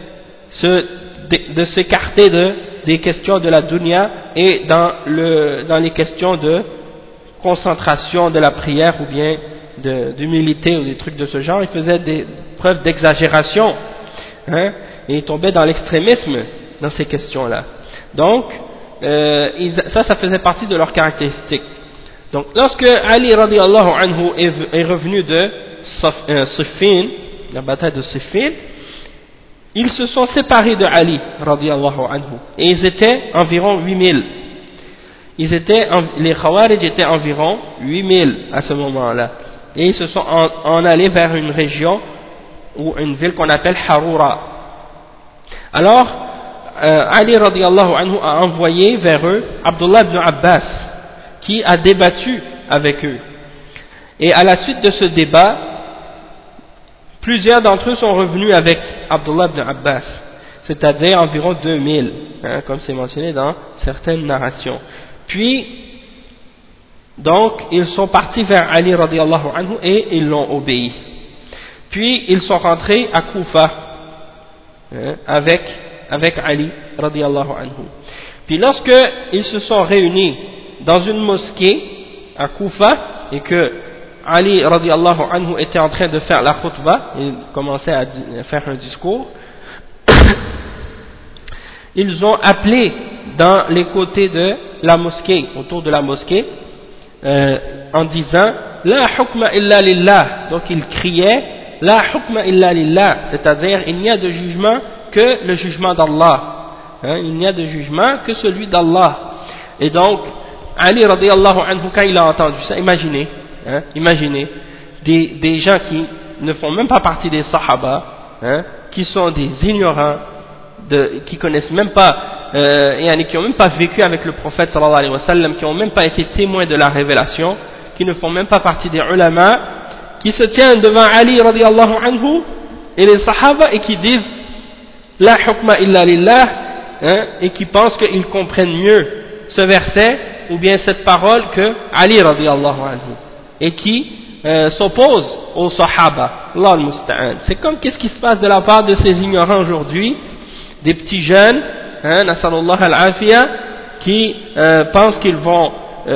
de s'écarter des questions de la dunya, et dans les questions de concentration de la prière ou bien d'humilité ou des trucs de ce genre. Ils faisaient des preuves d'exagération, hein, et ils tombaient dans l'extrémisme dans ces questions-là. Donc, ça faisait partie de leurs caractéristiques. Donc, lorsque Ali radiallahu anhu est revenu de Siffin, la bataille de Siffin, ils se sont séparés de Ali radiallahu anhu, et ils étaient environ 8000. Les Khawarij étaient environ 8000 à ce moment-là, et ils se sont en allés vers une région ou une ville qu'on appelle Harura. Alors, Ali radiallahu anhu a envoyé vers eux Abdullah ibn Abbas, qui a débattu avec eux. Et à la suite de ce débat, plusieurs d'entre eux sont revenus avec Abdullah ibn Abbas, c'est-à-dire environ 2000, hein, comme c'est mentionné dans certaines narrations. Puis, donc, ils sont partis vers Ali radiallahu anhu et ils l'ont obéi. Puis, ils sont rentrés à Koufa, avec Ali radiallahu anhu. Puis lorsque ils se sont réunis dans une mosquée à Koufa et que Ali radiallahu anhu était en train de faire la khutbah, il commençait à faire un discours, ils ont appelé dans les côtés de la mosquée, autour de la mosquée, en disant La hukma illa lillah. Donc ils criaient La hukma illa lillah, c'est-à-dire il n'y a de jugement que le jugement d'Allah. Il n'y a de jugement que celui d'Allah. Et donc Ali radiallahu anhu, quand il a entendu ça, imaginez des gens qui ne font même pas partie des sahaba, qui sont des ignorants, qui connaissent même pas, qui n'ont même pas vécu avec le prophète sallallahu alayhi wa sallam, qui n'ont même pas été témoins de la révélation, qui ne font même pas partie des ulama, qui se tiennent devant Ali radiallahu anhu et les sahaba et qui disent la hukma illa lillah, et qui pensent qu'ils comprennent mieux ce verset ou bien cette parole que Ali radiallahu anhu, et qui s'opposent aux sahaba. Allah al-musta'an. C'est comme qu'est-ce qui se passe de la part de ces ignorants aujourd'hui, des petits jeunes, nasallallahu al-afiyah, qui pensent qu'ils vont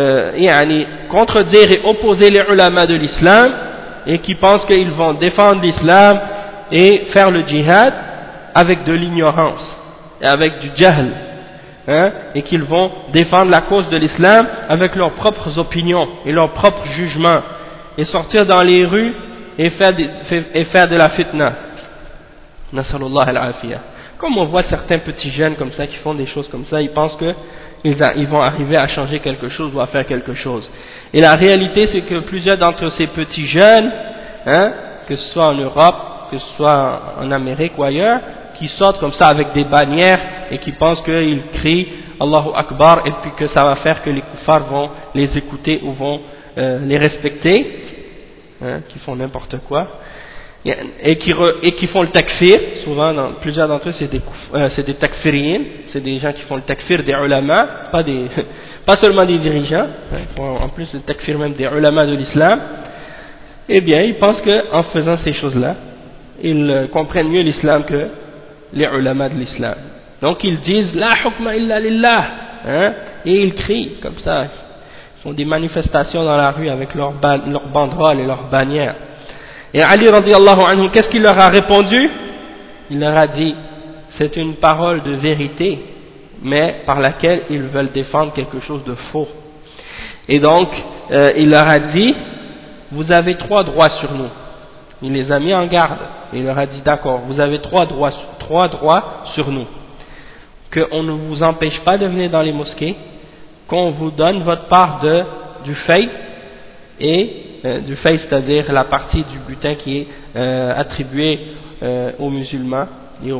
contredire et opposer les ulama de l'islam, et qui pensent qu'ils vont défendre l'islam et faire le djihad avec de l'ignorance et avec du jahl, et qu'ils vont défendre la cause de l'islam avec leurs propres opinions et leurs propres jugements, et sortir dans les rues et faire de la fitna. Nasallallahu al-afiyah. Comme on voit certains petits jeunes comme ça qui font des choses comme ça, ils pensent qu'ils vont arriver à changer quelque chose ou à faire quelque chose. Et la réalité, c'est que plusieurs d'entre ces petits jeunes, que ce soit en Europe, que ce soit en Amérique ou ailleurs, qui sortent comme ça avec des bannières et qui pensent qu'ils crient Allahu Akbar et puis que ça va faire que les kuffars vont les écouter ou vont les respecter, qui font n'importe quoi. Et qui font le takfir, souvent plusieurs d'entre eux c'est des takfiriyin, c'est des gens qui font le takfir des ulama, pas seulement des dirigeants, ils font en plus le takfir même des ulama de l'islam. Eh bien ils pensent qu'en faisant ces choses-là, ils comprennent mieux l'islam que les ulama de l'islam. Donc ils disent la hukma illa lillah, et ils crient comme ça, ils font des manifestations dans la rue avec leurs banderoles et leurs bannières. Et Ali radiallahu anhu, qu'est-ce qu'il leur a répondu? Il leur a dit, c'est une parole de vérité, mais par laquelle ils veulent défendre quelque chose de faux. Et donc, il leur a dit, vous avez 3 droits sur nous. Il les a mis en garde. Il leur a dit, d'accord, vous avez 3 droits sur nous. Qu'on ne vous empêche pas de venir dans les mosquées, qu'on vous donne votre part du fay, et du fay, c'est-à-dire la partie du butin qui est attribuée aux musulmans et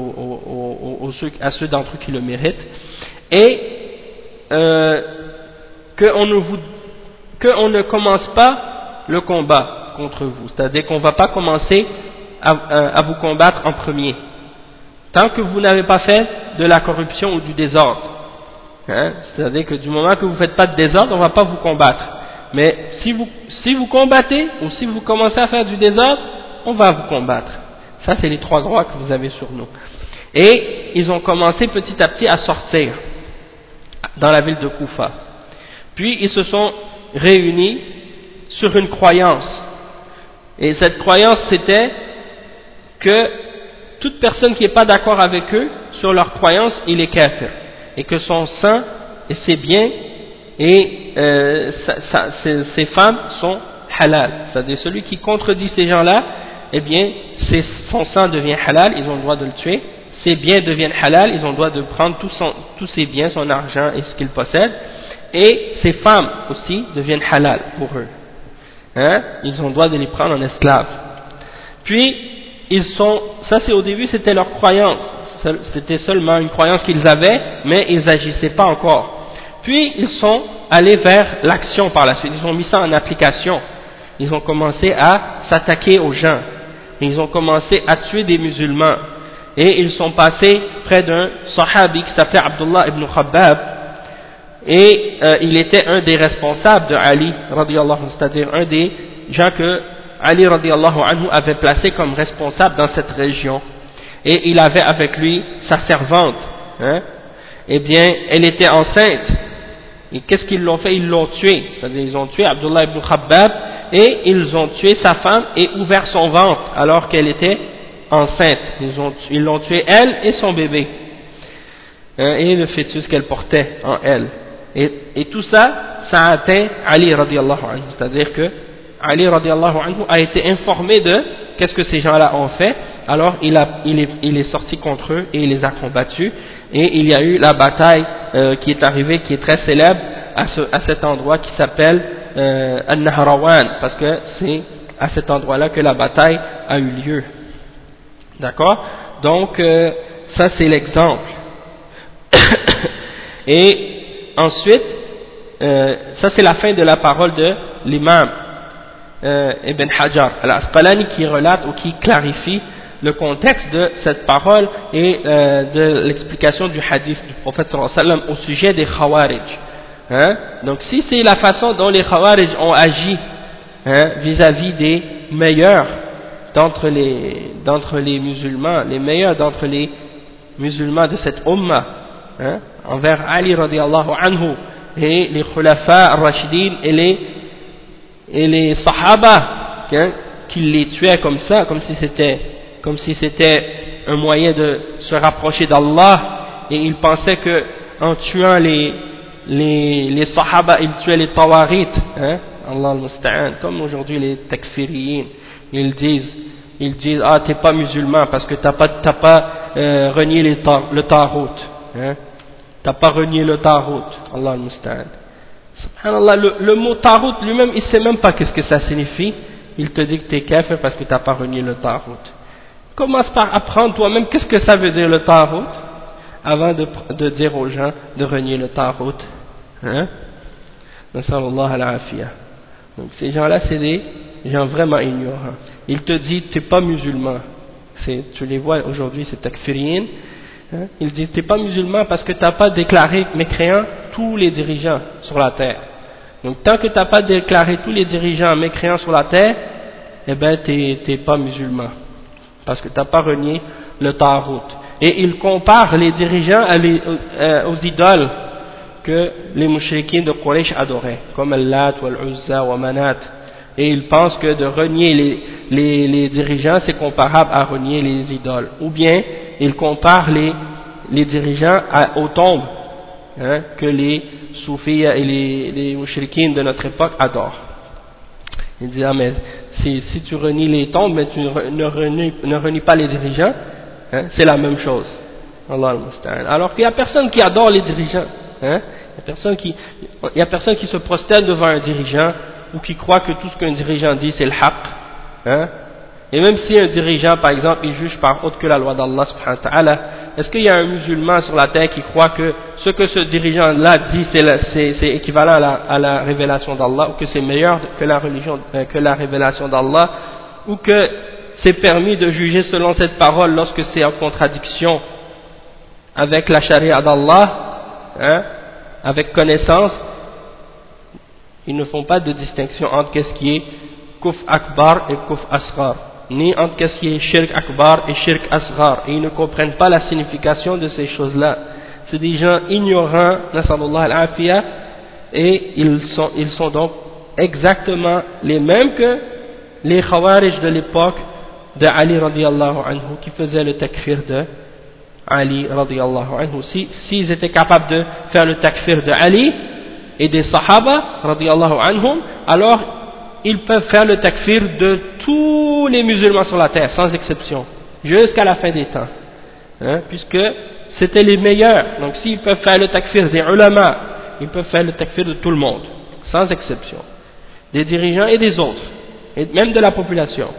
à ceux d'entre eux qui le méritent, et qu'on ne commence pas le combat contre vous, c'est-à-dire qu'on ne va pas commencer à vous combattre en premier, tant que vous n'avez pas fait de la corruption ou du désordre, c'est-à-dire que du moment que vous ne faites pas de désordre, on ne va pas vous combattre. Mais si vous combattez ou si vous commencez à faire du désordre, on va vous combattre. Ça, c'est les 3 droits que vous avez sur nous. Et ils ont commencé petit à petit à sortir dans la ville de Koufa. Puis ils se sont réunis sur une croyance. Et cette croyance, c'était que toute personne qui n'est pas d'accord avec eux sur leur croyance, il est kafir. Et que son sang et ses biens et ces femmes sont halal. C'est-à-dire celui qui contredit ces gens-là, eh bien son sang devient halal, ils ont le droit de le tuer, ses biens deviennent halal, ils ont le droit de prendre tous ses biens, son argent et ce qu'il possède, et ses femmes aussi deviennent halal pour eux. Ils ont le droit de les prendre en esclaves. Puis ça c'est au début, c'était leur croyance, c'était seulement une croyance qu'ils avaient, mais ils n'agissaient pas encore. Puis ils sont allés vers l'action par la suite, ils ont mis ça en application, ils ont commencé à s'attaquer aux gens, ils ont commencé à tuer des musulmans, et ils sont passés près d'un sahabi qui s'appelait Abdullah ibn Khabbab, et il était un des responsables de Ali radiallahu anhu, c'est-à-dire un des gens que Ali radiallahu anhu avait placé comme responsable dans cette région, et il avait avec lui sa servante, eh bien, elle était enceinte. Et qu'est-ce qu'ils l'ont fait? Ils l'ont tué. C'est-à-dire, ils ont tué Abdullah ibn Khabbab et ils ont tué sa femme et ouvert son ventre alors qu'elle était enceinte. Ils l'ont tué elle et son bébé. Et le fœtus qu'elle portait en elle. Et tout ça, ça a atteint Ali radiallahu anhu. C'est-à-dire que Ali radiallahu anhu a été informé de qu'est-ce que ces gens-là ont fait. Alors il est sorti contre eux et il les a combattus. Et il y a eu la bataille qui est arrivée, qui est très célèbre à cet endroit qui s'appelle An-Nahrawan, parce que c'est à cet endroit-là que la bataille a eu lieu. D'accord? Donc ça c'est l'exemple. Et ensuite, ça c'est la fin de la parole de l'imam Ibn Hajar al-Asqalani qui relate ou qui clarifie le contexte de cette parole et de l'explication du hadith du prophète sallallahu alayhi wa sallam au sujet des Khawarij. Donc si c'est la façon dont les Khawarij ont agi vis-à-vis des meilleurs d'entre les musulmans, les meilleurs d'entre les musulmans de cette Ummah, envers Ali radiallahu anhu et les Khulafa ar-Rashidin et les Sahaba qui les tuaient comme ça, comme si c'était un moyen de se rapprocher d'Allah, et ils pensaient que en tuant les Sahaba, ils tuaient les Tawarit, Allah al-Musta'an, comme aujourd'hui les Takfiriyin, ils disent ah t'es pas musulman parce que t'as pas renié le Tarout, t'as pas renié le Tarout, Allah al-Musta'an. Subhanallah, le mot Tarout lui-même, il sait même pas qu'est-ce que ça signifie. Il te dit que t'es kafir parce que t'as pas renié le Tarout. Commence par apprendre toi-même qu'est-ce que ça veut dire le Tarout avant de dire aux gens de renier le Tarout. Nasallallahu al-afiyah. Donc ces gens-là, c'est des gens vraiment ignorants. Ils te disent t'es pas musulman. Tu les vois aujourd'hui, c'est takfiriyin. Ils disent t'es pas musulman parce que t'as pas déclaré mécréant tous les dirigeants sur la terre. Donc tant que t'as pas déclaré tous les dirigeants mécréants sur la terre, eh ben t'es pas musulman parce que t'as pas renié le Tarout. Et ils comparent les dirigeants aux idoles que les mouchriquins de Quraysh adoraient, comme Al-Lat, Al-Uzza, wa Manat. Et ils pensent que de renier les dirigeants, c'est comparable à renier les idoles. Ou bien, ils comparent les dirigeants aux tombes que les soufis et les mouchriquins de notre époque adorent. Ils disent, ah mais si tu renies les tombes, mais tu ne renies pas les dirigeants, c'est la même chose. Allah al-Musta'an. Alors qu'il n'y a personne qui adore les dirigeants. Il n'y a personne qui se prosterne devant un dirigeant ou qui croit que tout ce qu'un dirigeant dit c'est le haqq. Et même si un dirigeant, par exemple, il juge par autre que la loi d'Allah subhanahu wa ta'ala, est-ce qu'il y a un musulman sur la terre qui croit que ce que ce dirigeant-là dit c'est équivalent à la révélation d'Allah, ou que c'est meilleur que la révélation d'Allah, ou que c'est permis de juger selon cette parole lorsque c'est en contradiction avec la charia d'Allah, avec connaissance? Ils ne font pas de distinction entre qu'est-ce qui est kuf akbar et kuf asghar, ni entre qu'est-ce qui est shirk akbar et shirk asghar, et ils ne comprennent pas la signification de ces choses-là. C'est des gens ignorants, nasallallahu al-afiyah, et ils sont donc exactement les mêmes que les khawarij de l'époque de Ali radiallahu anhu, qui faisaient le takfir de Ali radiallahu anhu. S'ils étaient capables de faire le takfir de Ali et des sahaba radiallahu anhum, alors ils peuvent faire le takfir de tous les musulmans sur la terre, sans exception, jusqu'à la fin des temps, puisque c'était les meilleurs. Donc s'ils peuvent faire le takfir des ulama, ils peuvent faire le takfir de tout le monde, sans exception, des dirigeants et des autres, et même de la population,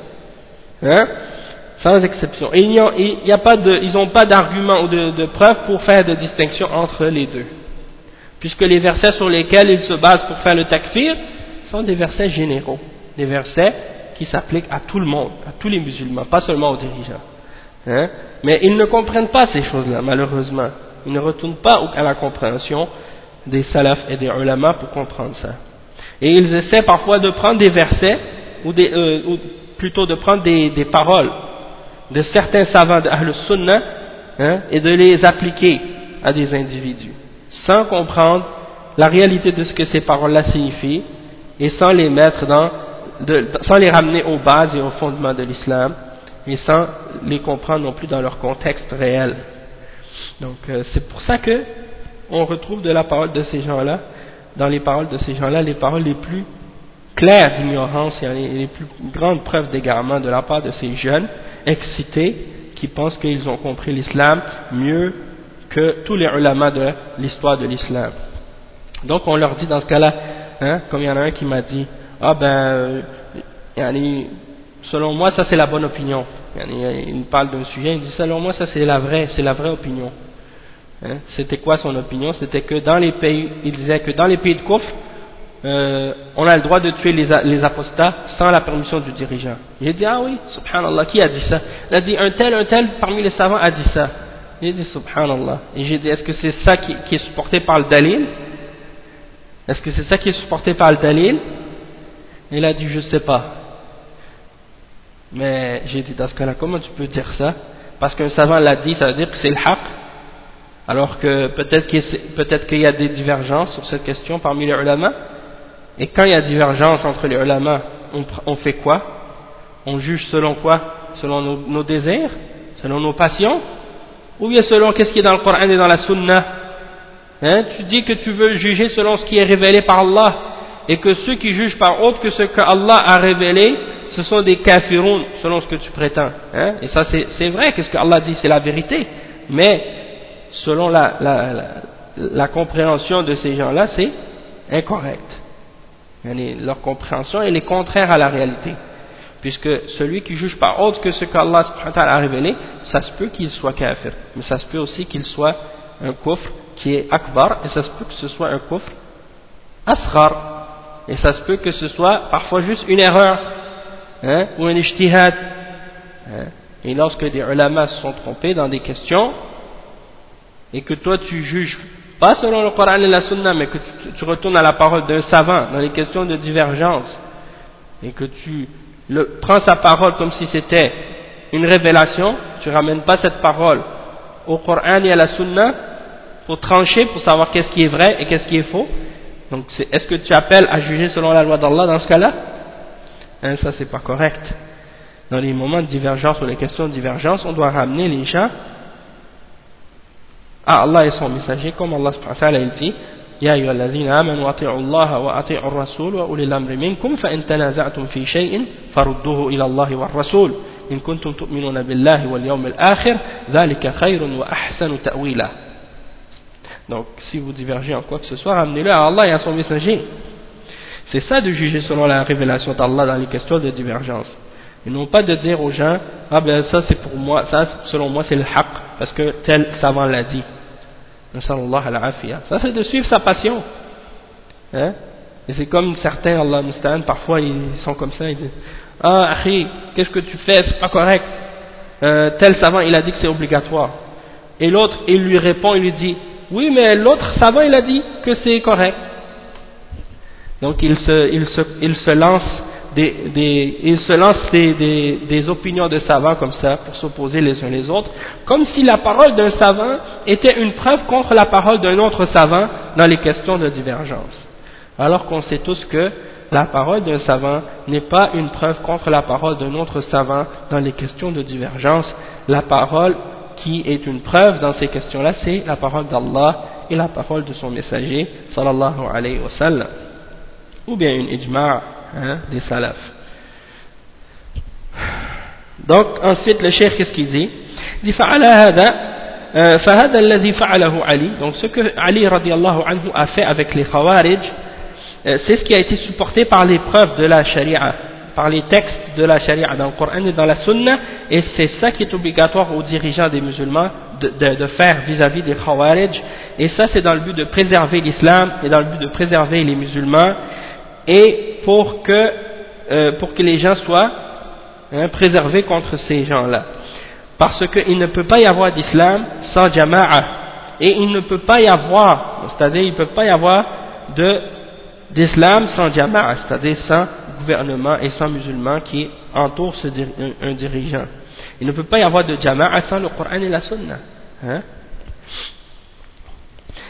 sans exception. Et ils n'ont pas d'argument ou de preuve pour faire de distinction entre les deux, puisque les versets sur lesquels ils se basent pour faire le takfir sont des versets généraux, des versets qui s'appliquent à tout le monde, à tous les musulmans, pas seulement aux dirigeants. Mais ils ne comprennent pas ces choses-là, malheureusement. Ils ne retournent pas à la compréhension des salafs et des ulama pour comprendre ça. Et ils essaient parfois de prendre des versets, ou plutôt de prendre des paroles de certains savants de Ahl Sunnah, et de les appliquer à des individus, sans comprendre la réalité de ce que ces paroles-là signifient, et sans les mettre sans les ramener aux bases et aux fondements de l'islam, et sans les comprendre non plus dans leur contexte réel. Donc c'est pour ça que on retrouve de la parole de ces gens-là, dans les paroles de ces gens-là, les paroles les plus claires d'ignorance et les plus grandes preuves d'égarement de la part de ces jeunes excités qui pensent qu'ils ont compris l'islam mieux que tous les ulama de l'histoire de l'islam. Donc on leur dit dans ce cas-là, comme il y en a un qui m'a dit, selon moi ça c'est la bonne opinion. Il me parle d'un sujet, il dit selon moi ça c'est la vraie opinion. C'était quoi son opinion? C'était que dans les pays, il disait que dans les pays de Kufr, on a le droit de tuer les apostats sans la permission du dirigeant. J'ai dit ah oui, subhanallah, qui a dit ça? Il a dit un tel parmi les savants a dit ça. J'ai dit subhanallah. Et j'ai dit est-ce que c'est ça qui est supporté par le dalil? Est-ce que c'est ça qui est supporté par le dalil? Il a dit je sais pas. Mais j'ai dit dans ce cas-là, comment tu peux dire ça? Parce qu'un savant l'a dit, ça veut dire que c'est le haqq. Alors que peut-être qu'il y a des divergences sur cette question parmi les ulama. Et quand il y a divergence entre les ulama, on fait quoi? On juge selon quoi? Selon nos désirs? Selon nos passions? Ou bien selon qu'est-ce qui est dans le Coran et dans la Sunna? Tu dis que tu veux juger selon ce qui est révélé par Allah, et que ceux qui jugent par autre que ce que Allah a révélé, ce sont des kafiroun, selon ce que tu prétends. Et ça c'est vrai, qu'est-ce que Allah dit, c'est la vérité. Mais selon la compréhension de ces gens-là, c'est incorrect. Leur compréhension elle est contraire à la réalité. Puisque celui qui juge par autre que ce qu'Allah subhanahu wa ta'ala a révélé, ça se peut qu'il soit kafir. Mais ça se peut aussi qu'il soit un kufr qui est akbar, et ça se peut que ce soit un kufr asghar. Et ça se peut que ce soit parfois juste une erreur, ou un ijtihad. Et lorsque des ulama se sont trompés dans des questions, et que toi tu juges pas selon le Coran et la Sunna, mais que tu retournes à la parole d'un savant dans les questions de divergence, et que tu prends sa parole comme si c'était une révélation, tu ramènes pas cette parole au Coran et à la Sunna pour trancher, pour savoir qu'est-ce qui est vrai et qu'est-ce qui est faux. Donc est-ce que tu appelles à juger selon la loi d'Allah dans ce cas-là? Ça c'est pas correct. Dans les moments de divergence ou les questions de divergence, on doit ramener les gens à Allah et son messager, comme Allah subhanahu wa ta'ala dit Ya ayyuhalladhina amanu ati'u Allah wa ati'u ar-rasul wa ulil amri minkum fa in tanaza'tum fi shay'in farudduhu ila Allah wa ar-rasul in kuntum tu'minuna billahi wal yawmil akhir dhalika khayrun wa ahsanu ta'wila. Donc si vous divergez en quoi que ce soit, ramenez-le à Allah et à son messager. C'est ça de juger selon la révélation d'Allah dans les questions de divergence. Et non pas de dire aux gens ça c'est pour moi, ça selon moi c'est le haqq parce que tel savant l'a dit. Ça c'est de suivre sa passion. Et c'est comme certains, Allah musta'an, parfois ils sont comme ça, ils disent akhi, qu'est-ce que tu fais, c'est pas correct. Tel savant il a dit que c'est obligatoire. Et l'autre il lui répond, il lui dit oui mais l'autre savant il a dit que c'est correct. Donc il se lance des opinions de savants comme ça pour s'opposer les uns les autres, comme si la parole d'un savant était une preuve contre la parole d'un autre savant dans les questions de divergence. Alors qu'on sait tous que la parole d'un savant n'est pas une preuve contre la parole d'un autre savant dans les questions de divergence. La parole qui est une preuve dans ces questions-là, c'est la parole d'Allah et la parole de son messager sallallahu alayhi wa sallam, ou bien une ijma' des salafs. Donc ensuite le cheikh qu'est-ce qu'il dit? Il dit فهذا الذي فعله علي, donc ce que Ali radiallahu anhu a fait avec les Khawarij, c'est ce qui a été supporté par les preuves de la Sharia, par les textes de la Sharia dans le Coran et dans la Sunna, et c'est ça qui est obligatoire aux dirigeants des musulmans de faire vis-à-vis des Khawarij, et ça c'est dans le but de préserver l'islam et dans le but de préserver les musulmans, et pour que les gens soient préservés contre ces gens-là. Parce qu'il ne peut pas y avoir d'islam sans jama'a, et il ne peut pas y avoir, c'est-à-dire il ne peut pas y avoir d'islam sans jama'a, c'est-à-dire sans gouvernement et sans musulmans qui entourent un dirigeant. Il ne peut pas y avoir de jama'a sans le Coran et la Sunna.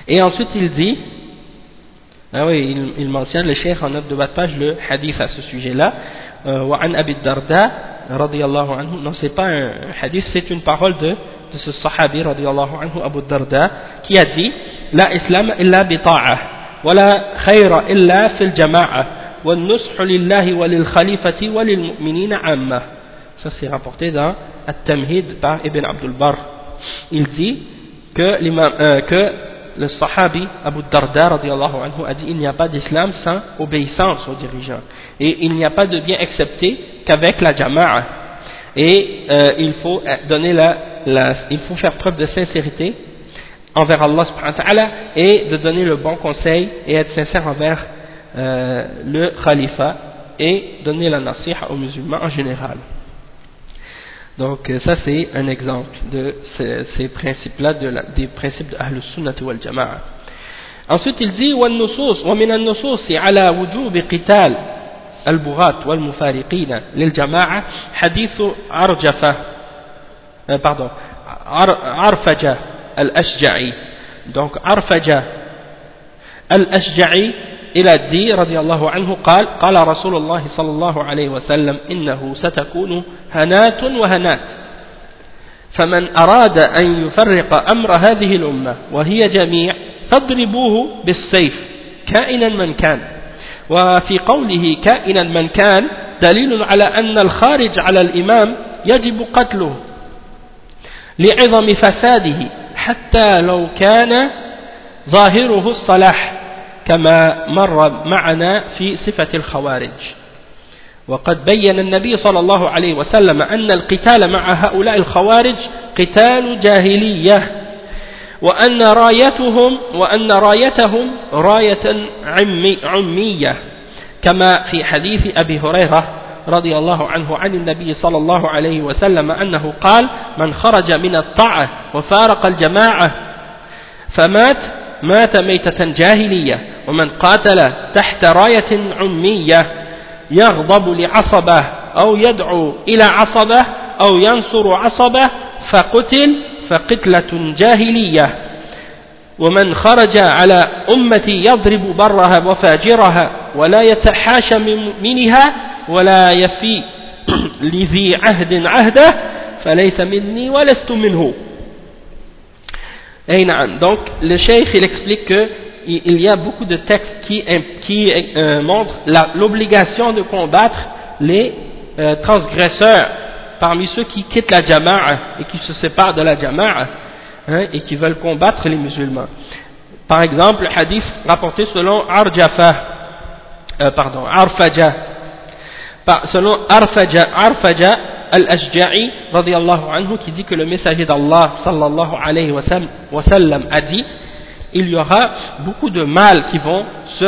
Et ensuite il dit, ah oui, il mentionne le cheikh en note de bas de page le hadith à ce sujet-là, وعن أبي الدرداء رضي الله عنه, non c'est pas un hadith, c'est une parole de ce sahabi رضي الله عنه Abu Darda qui a dit لا إسلام إلا بطاعة ولا خير إلا في الجماعة والنصح لله وللخليفة وللمؤمنين عامة. Ça c'est rapporté dans At-Tamhid par Ibn Abdul Barr. Il dit que le sahabi Abu Darda radiallahu anhu a dit il n'y a pas d'islam sans obéissance aux dirigeants et il n'y a pas de bien accepté qu'avec la jama'a, et il faut donner il faut faire preuve de sincérité envers Allah subhanahu wa ta'ala et de donner le bon conseil et être sincère envers le khalifa et donner la nasiha aux musulmans en général. Donc ça c'est un exemple de ces principes-là, des principes de Ahlus Sunnah wal Jama'a. Ensuite il dit وَالنُّصُوص وَمِنَ النُّصُوصِ عَلَى وُجُوبِ قِتَالِ البغاة والمفارقين للجماعة حديث عرفجة الأشجعي. Donc عرفجة الأشجعي إلى الدي رضي الله عنه قال رسول الله صلى الله عليه وسلم إنه ستكون هنات وهنات فمن أراد أن يفرق أمر هذه الأمة وهي جميع فاضربوه بالسيف كائنا من كان. وفي قوله كائنا من كان دليل على أن الخارج على الإمام يجب قتله لعظم فساده حتى لو كان ظاهره الصلاح كما مر معنا في صفة الخوارج. وقد بين النبي صلى الله عليه وسلم أن القتال مع هؤلاء الخوارج قتال جاهلية وأن رايتهم راية عمية كما في حديث أبي هريرة رضي الله عنه عن النبي صلى الله عليه وسلم أنه قال من خرج من الطاعة وفارق الجماعة مات ميتة جاهلية ومن قاتل تحت راية عمية يغضب لعصبه أو يدعو إلى عصبه أو ينصر عصبه فقتل فقتلة جاهلية ومن خرج على أمتي يضرب برها وفاجرها ولا يتحاشى منها ولا يفي لذي عهد عهده فليس مني ولست منه. Donc le cheikh il explique qu'il y a beaucoup de textes qui montrent l'obligation de combattre les transgresseurs parmi ceux qui quittent la jama'a et qui se séparent de la jama'a, hein, et qui veulent combattre les musulmans. Par exemple, le hadith rapporté selon Arfaja al-Ashja'i radiyallahu anhu, qui dit que le messager d'Allah sallallahu alayhi wa sallam a dit il y aura beaucoup de mal qui vont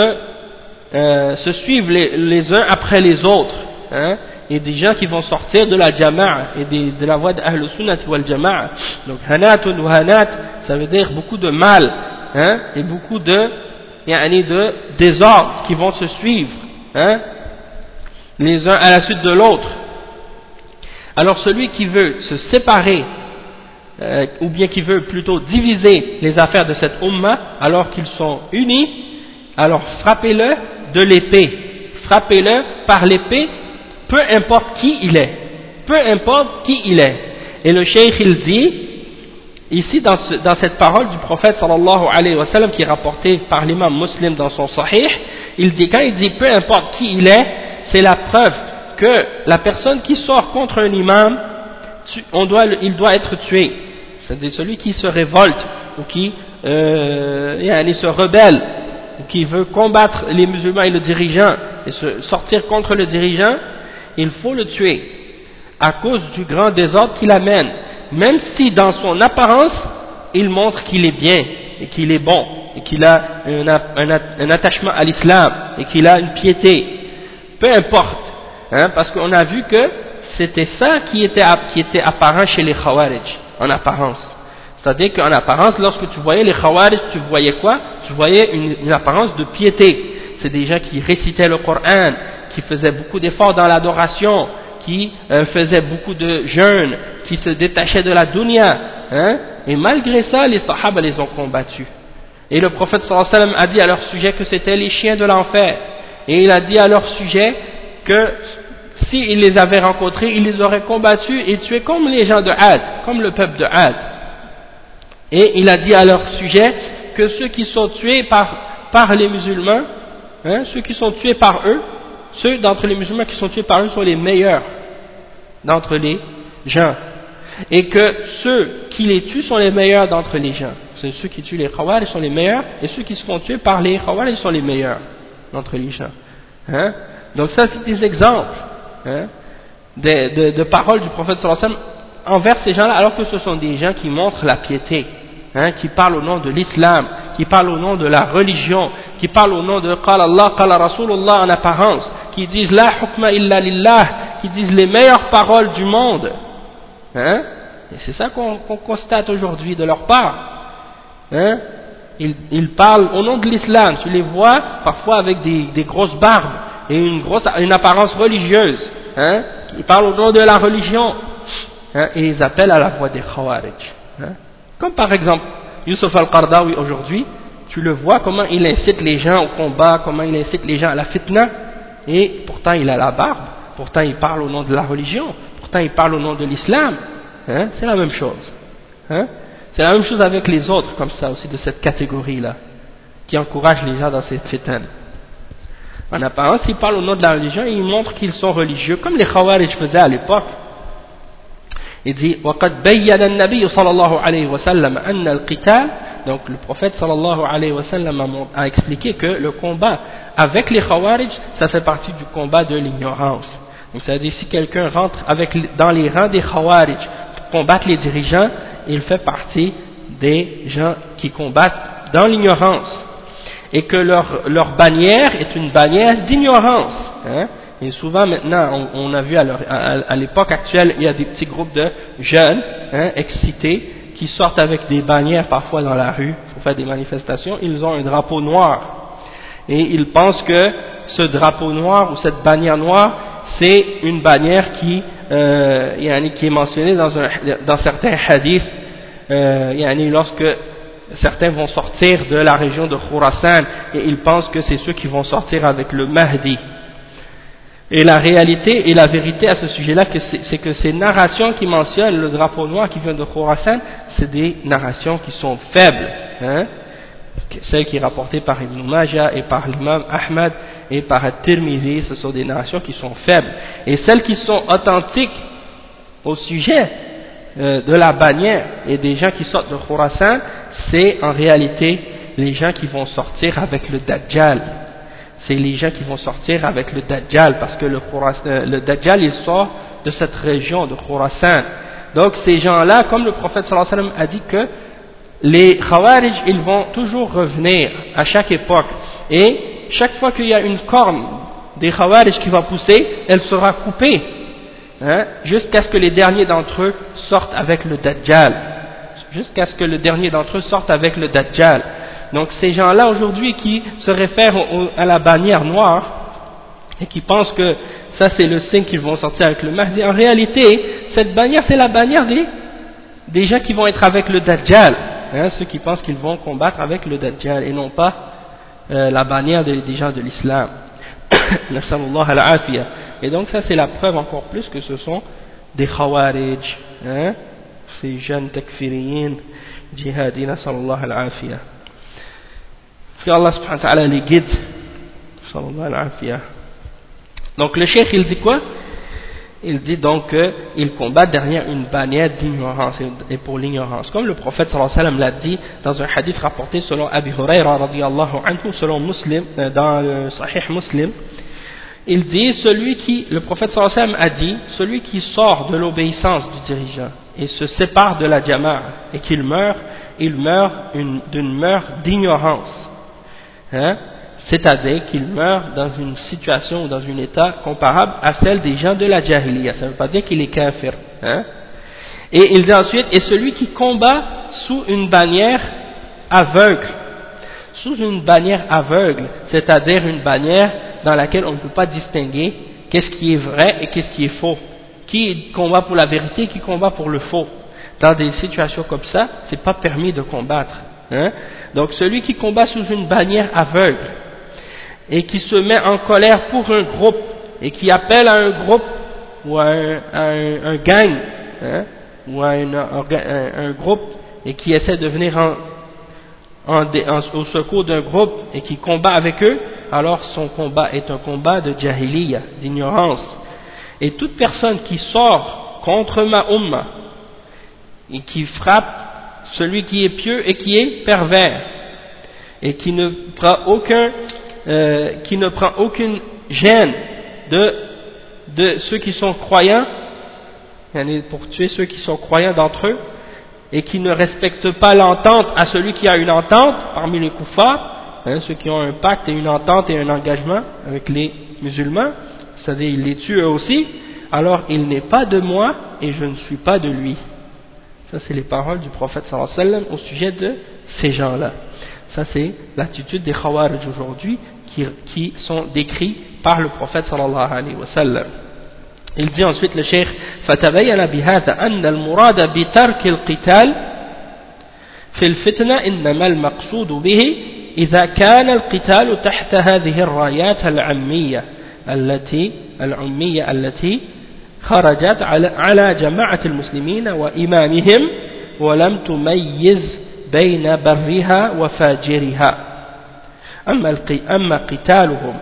se suivre les uns après les autres, hein, et des gens qui vont sortir de la jama'a et de la voie d'Ahl Sunnah wal Jama'a. Donc hanatun wa hanat, ça veut dire beaucoup de mal, hein, et beaucoup de désordres qui vont se suivre, hein, les uns à la suite de l'autre. Alors celui qui veut se séparer, ou bien qui veut plutôt diviser les affaires de cette umma alors qu'ils sont unis, alors frappez-le de l'épée, frappez-le par l'épée, peu importe qui il est, peu importe qui il est. Et le cheikh il dit ici dans cette parole du prophète sallallahu alayhi wa sallam qui est rapportée par l'imam Muslim dans son sahih, il dit, quand il dit peu importe qui il est, c'est la preuve que la personne qui sort contre un imam, il doit être tué. C'est-à-dire celui qui se révolte ou qui se rebelle ou qui veut combattre les musulmans et le dirigeant et sortir contre le dirigeant, il faut le tuer à cause du grand désordre qu'il amène, même si dans son apparence il montre qu'il est bien et qu'il est bon et qu'il a un attachement à l'islam et qu'il a une piété, peu importe, hein, parce qu'on a vu que c'était ça qui était apparent chez les Khawarij, en apparence. C'est-à-dire qu'en apparence, lorsque tu voyais les Khawarij, tu voyais quoi? Tu voyais une apparence de piété. C'est des gens qui récitaient le Coran, qui faisaient beaucoup d'efforts dans l'adoration, qui faisaient beaucoup de jeûnes, qui se détachaient de la dunya, hein? Et malgré ça, les Sahaba les ont combattus. Et le prophète sallallahu alayhi wa sallam a dit à leur sujet que c'était les chiens de l'enfer. Et il a dit à leur sujet que s'il les avait rencontrés, il les aurait combattus et tués comme les gens de Had, comme le peuple de Had. Et il a dit à leur sujet que ceux qui sont tués par les musulmans, ceux qui sont tués par eux, ceux d'entre les musulmans qui sont tués par eux sont les meilleurs d'entre les gens. Et que ceux qui les tuent sont les meilleurs d'entre les gens. C'est ceux qui tuent les Khawarij sont les meilleurs, et ceux qui se font tuer par les Khawarij sont les meilleurs d'entre les gens. Donc ça c'est des exemples de paroles du prophète sallallahu alayhi wa sallam envers ces gens-là, alors que ce sont des gens qui montrent la piété, qui parlent au nom de l'islam, qui parlent au nom de la religion, qui parlent au nom de Qala Allah, Qala Rasulullah en apparence, qui disent La hukma illa lillah, qui disent les meilleures paroles du monde. Et c'est ça qu'on constate aujourd'hui de leur part. Ils parlent au nom de l'islam. Tu les vois parfois avec des grosses barbes et une apparence religieuse. Ils parlent au nom de la religion. Et ils appellent à la voix des Khawarij. Comme par exemple Youssef al-Qardawi aujourd'hui, tu le vois comment il incite les gens au combat, comment il incite les gens à la fitna, et pourtant il a la barbe, pourtant il parle au nom de la religion, pourtant il parle au nom de l'islam. C'est la même chose. C'est la même chose avec les autres comme ça aussi de cette catégorie-là, qui encouragent les gens dans cette fitna. En apparence, ils parlent au nom de la religion et ils montrent qu'ils sont religieux, comme les Khawarij faisaient à l'époque. Il dit وَقَدْ بَيَّنَ النَّبِيُّ صلى الله عليه وسلم أن القتال. Donc le prophète sallallahu alayhi wa sallam a expliqué que le combat avec les Khawarij, ça fait partie du combat de l'ignorance. Donc c'est-à-dire si quelqu'un rentre dans les rangs des Khawarij pour combattre les dirigeants, il fait partie des gens qui combattent dans l'ignorance. Et que leur bannière est une bannière d'ignorance. Et souvent maintenant, on a vu à l'époque actuelle, il y a des petits groupes de jeunes excités qui sortent avec des bannières parfois dans la rue pour faire des manifestations. Ils ont un drapeau noir. Et ils pensent que ce drapeau noir ou cette bannière noire, c'est une bannière qui est mentionnée dans certains hadiths, lorsque certains vont sortir de la région de Khurasan et ils pensent que c'est ceux qui vont sortir avec le Mahdi. Et la réalité et la vérité à ce sujet-là, c'est que ces narrations qui mentionnent le drapeau noir qui vient de Khurasan, c'est des narrations qui sont faibles. Celles qui sont rapportées par Ibn Majah et par l'imam Ahmad et par At-Tirmidhi, ce sont des narrations qui sont faibles. Et celles qui sont authentiques au sujet de la bannière et des gens qui sortent de Khurasan, c'est en réalité les gens qui vont sortir avec le Dajjal. C'est les gens qui vont sortir avec le Dajjal, parce que le Dajjal il sort de cette région de Khurasan. Donc ces gens-là, comme le prophète sallallahu alayhi wa sallam a dit que les Khawarij ils vont toujours revenir à chaque époque, et chaque fois qu'il y a une corne des Khawarij qui va pousser, elle sera coupée, jusqu'à ce que les derniers d'entre eux sortent avec le Dajjal. Jusqu'à ce que le dernier d'entre eux sorte avec le Dajjal. Donc ces gens-là aujourd'hui qui se réfèrent à la bannière noire et qui pensent que ça c'est le signe qu'ils vont sortir avec le Mahdi, en réalité cette bannière c'est la bannière des gens qui vont être avec le Dajjal, ceux qui pensent qu'ils vont combattre avec le Dajjal et non pas la bannière des gens de l'islam. Nasallallahu al-afiyah. Et donc ça c'est la preuve encore plus que ce sont des Khawarij, ces jeunes takfiriyin, djihadis, nasallallahu al-afiyah. Que Allah subhanahu wa ta'ala les guide. Donc le cheikh il dit quoi? Il dit donc qu'il combat derrière une bannière d'ignorance et pour l'ignorance. Comme le prophète sallallahu alayhi wa sallam l'a dit dans un hadith rapporté selon Abi Hurayra radiyallahu anhu, selon Muslim, dans le Sahih Muslim, il dit le prophète sallallahu alayhi wa sallam a dit, celui qui sort de l'obéissance du dirigeant et se sépare de la jama'a et qu'il meurt, il meurt d'une mort d'ignorance. C'est-à-dire qu'il meurt dans une situation ou dans un état comparable à celle des gens de la jahiliya. Ça ne veut pas dire qu'il est kafir. Et il dit ensuite, et celui qui combat sous une bannière aveugle. Sous une bannière aveugle, c'est-à-dire une bannière dans laquelle on ne peut pas distinguer qu'est-ce qui est vrai et qu'est-ce qui est faux. Qui combat pour la vérité, qui combat pour le faux. Dans des situations comme ça, c'est pas permis de combattre. hein. Donc celui qui combat sous une bannière aveugle et qui se met en colère pour un groupe et qui appelle à un groupe ou à un gang, hein, ou à un groupe et qui essaie de venir au secours d'un groupe et qui combat avec eux, alors son combat est un combat de jahiliya, d'ignorance. Et toute personne qui sort contre ma umma et qui frappe celui qui est pieux et qui est pervers et qui ne prend aucune gêne de ceux qui sont croyants, pour tuer ceux qui sont croyants d'entre eux, et qui ne respecte pas l'entente à celui qui a une entente parmi les kuffars, hein, ceux qui ont un pacte et une entente et un engagement avec les musulmans, c'est-à-dire il les tue eux aussi, alors il n'est pas de moi et je ne suis pas de lui. Ça c'est les paroles du prophète sallallahu alayhi wa sallam au sujet de ces gens-là. Ça c'est l'attitude des Khawarij aujourd'hui qui sont décrits par le prophète sallallahu alayhi wa sallam. Il dit ensuite le cheikh فَتَبَيَّنَ بِهَذَا أَنَّ الْمُرَادَ بِتَرْكِ الْقِتَالِ في الفتنة إنما المقصود به إذا كان القتال تحت هذه الرايات العمية التي خرجت على جماعة المسلمين وإمامهم ولم تميز بين برها وفاجرها أما قتالهم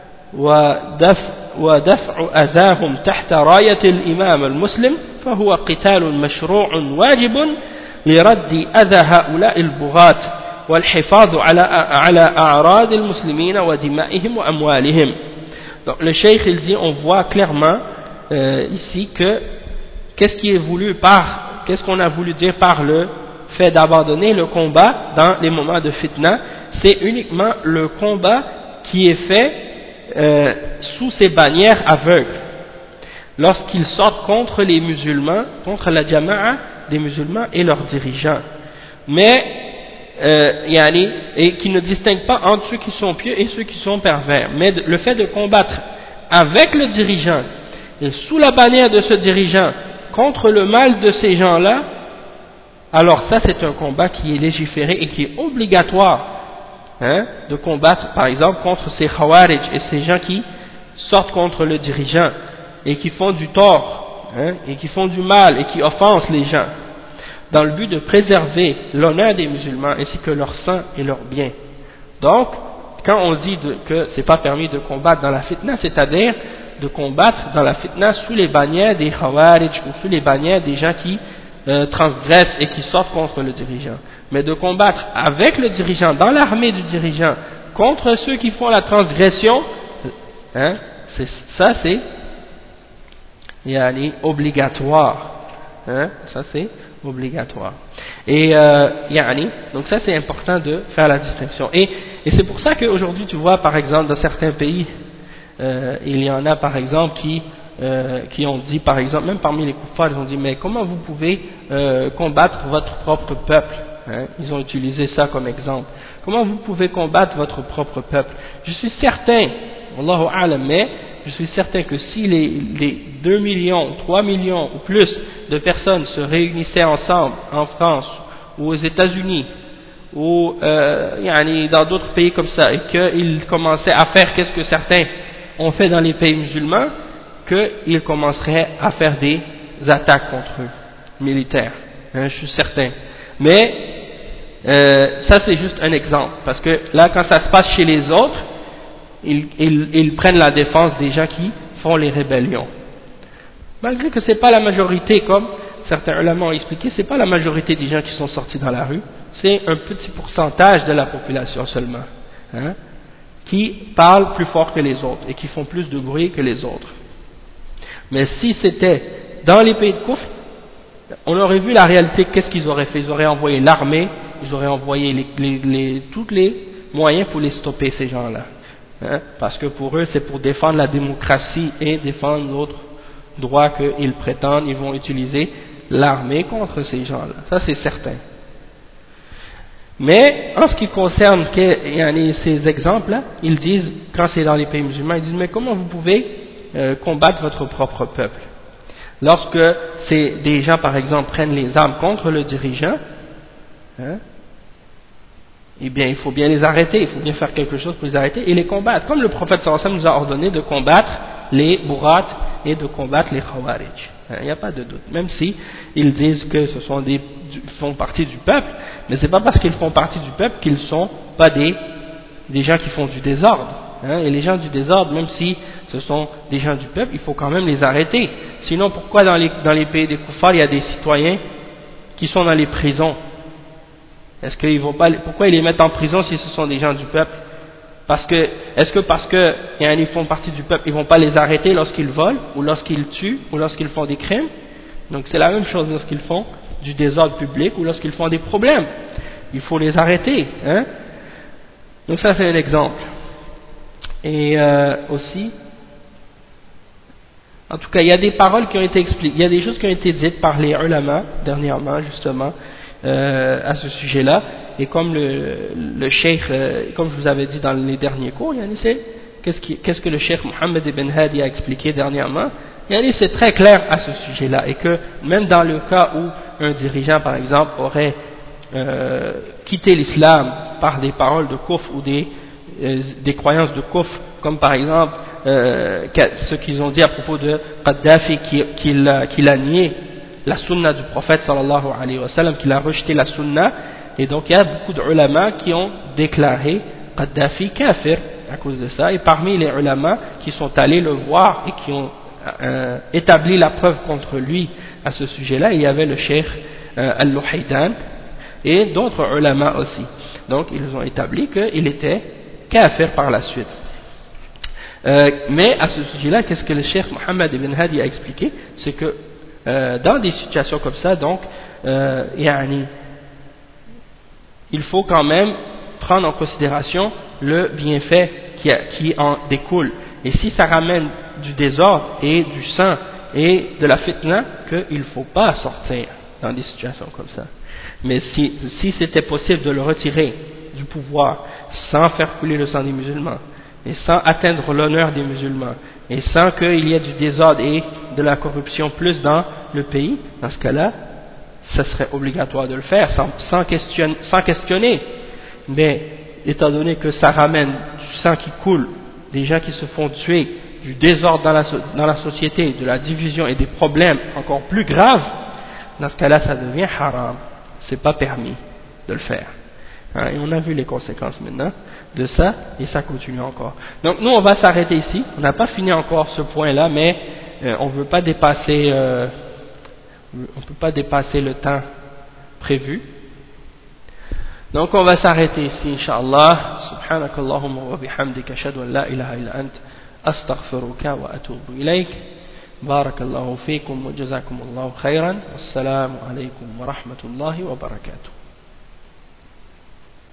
ودفع أذاهم تحت راية الإمام المسلم فهو قتال مشروع واجب لرد أذى هؤلاء البغاة والحفاظ على أعراض المسلمين ودمائهم وأموالهم. Donc le cheikh il dit, on voit clairement ici que qu'est-ce qu'on a voulu dire par le fait d'abandonner le combat dans les moments de fitna, c'est uniquement le combat qui est fait sous ces bannières aveugles, lorsqu'ils sortent contre les musulmans, contre la jama'a des musulmans et leurs dirigeants, mais et qui ne distinguent pas entre ceux qui sont pieux et ceux qui sont pervers, mais le fait de combattre avec le dirigeant et sous la bannière de ce dirigeant contre le mal de ces gens-là, alors ça c'est un combat qui est légiféré et qui est obligatoire, hein, de combattre par exemple contre ces Khawarij et ces gens qui sortent contre le dirigeant et qui font du tort, hein, et qui font du mal et qui offensent les gens, dans le but de préserver l'honneur des musulmans ainsi que leur sang et leurs biens. Donc, quand on dit que c'est pas permis de combattre dans la fitna, c'est-à-dire de combattre dans la fitna sous les bannières des Khawarij ou sous les bannières des gens qui transgressent et qui sortent contre le dirigeant. Mais de combattre avec le dirigeant, dans l'armée du dirigeant, contre ceux qui font la transgression, hein, c'est obligatoire. Hein, ça c'est obligatoire. Et donc ça c'est important de faire la distinction. Et c'est pour ça qu'aujourd'hui tu vois par exemple dans certains pays, il y en a par exemple qui ont dit par exemple, même parmi les kuffars, ils ont dit mais comment vous pouvez combattre votre propre peuple, hein, ils ont utilisé ça comme exemple. Comment vous pouvez combattre votre propre peuple? Je suis certain, Allahu a'lam, mais je suis certain que si les 2 millions, 3 millions ou plus de personnes se réunissaient ensemble en France ou aux États-Unis ou dans d'autres pays comme ça et qu'ils commençaient à faire qu'est-ce que certains ont fait dans les pays musulmans, qu'ils commenceraient à faire des attaques contre eux, militaires, hein, je suis certain. Mais ça c'est juste un exemple, parce que là quand ça se passe chez les autres, ils prennent la défense des gens qui font les rébellions. Malgré que c'est pas la majorité, comme certains ulama ont expliqué, c'est pas la majorité des gens qui sont sortis dans la rue, c'est un petit pourcentage de la population seulement, hein, qui parlent plus fort que les autres et qui font plus de bruit que les autres. Mais si c'était dans les pays de Koufr, on aurait vu la réalité, qu'est-ce qu'ils auraient fait? Ils auraient envoyé l'armée, ils auraient envoyé tous les moyens pour les stopper, ces gens-là. Hein? Parce que pour eux, c'est pour défendre la démocratie et défendre d'autres droits qu'ils prétendent, ils vont utiliser l'armée contre ces gens-là. Ça, c'est certain. Mais en ce qui concerne ces exemples-là, ils disent, quand c'est dans les pays musulmans, ils disent, mais comment vous pouvez combattre votre propre peuple? Lorsque des gens, par exemple, prennent les armes contre le dirigeant, hein, eh bien il faut bien les arrêter, il faut bien faire quelque chose pour les arrêter et les combattre, comme le prophète sallallahu alayhi wa sallam nous a ordonné de combattre les bourrat et de combattre les khawarij. Il n'y a pas de doute, même si ils disent que ce sont font partie du peuple, mais c'est pas parce qu'ils font partie du peuple qu'ils sont pas des gens qui font du désordre. Et les gens du désordre, même si ce sont des gens du peuple, il faut quand même les arrêter. Sinon, pourquoi dans les pays des koufars, il y a des citoyens qui sont dans les prisons? Pourquoi ils les mettent en prison si ce sont des gens du peuple? Est-ce que parce que ils font partie du peuple, ils vont pas les arrêter lorsqu'ils volent, ou lorsqu'ils tuent, ou lorsqu'ils font des crimes? Donc c'est la même chose lorsqu'ils font du désordre public, ou lorsqu'ils font des problèmes. Il faut les arrêter. Donc ça c'est un exemple. Et aussi, en tout cas, il y a des paroles qui ont été expliquées, il y a des choses qui ont été dites par les ulama dernièrement, justement, à ce sujet-là. Et comme le cheikh, comme je vous avais dit dans les derniers cours, qu'est-ce que le cheikh Mohammed ibn Hadi a expliqué dernièrement? C'est très clair à ce sujet-là. Et que même dans le cas où un dirigeant, par exemple, aurait quitté l'islam par des paroles de kufr ou des croyances de kufr, comme par exemple ce qu'ils ont dit à propos de Kadhafi qu'il a nié la sunna du prophète sallallahu alayhi wa sallam, qu'il a rejeté la sunna, et donc il y a beaucoup d'ulama qui ont déclaré Kadhafi kafir à cause de ça, et parmi les ulama qui sont allés le voir et qui ont établi la preuve contre lui à ce sujet-là, il y avait le cheikh Al-Luhaydan et d'autres ulama aussi. Donc ils ont établi qu'il était kafir par la suite. Mais à ce sujet-là, qu'est-ce que le cheikh Mohammed ibn Hadi a expliqué? C'est que dans des situations comme ça, donc il faut quand même prendre en considération le bienfait qui en découle. Et si ça ramène du désordre et du sang et de la fitna, qu'il ne faut pas sortir dans des situations comme ça. Mais si c'était possible de le retirer du pouvoir sans faire couler le sang des musulmans et sans atteindre l'honneur des musulmans et sans qu'il y ait du désordre et de la corruption plus dans le pays, dans ce cas-là, ça serait obligatoire de le faire sans questionner. Mais étant donné que ça ramène du sang qui coule, des gens qui se font tuer, du désordre dans la société, de la division et des problèmes encore plus graves, dans ce cas-là ça devient haram, c'est pas permis de le faire. Et on a vu les conséquences maintenant de ça, et ça continue encore. Donc nous on va s'arrêter ici, on n'a pas fini encore ce point-là, mais on ne veut pas dépasser le temps prévu. Donc on va s'arrêter ici, Inch'Allah. Subhanakallahumma wa bihamdika ashhadu an la ilaha illa ant astaghfiruka wa atubu ilayk. Barakallahu fikum wa jazakumullahu khairan. Wassalamu alaykum wa rahmatullahi wa barakatuh.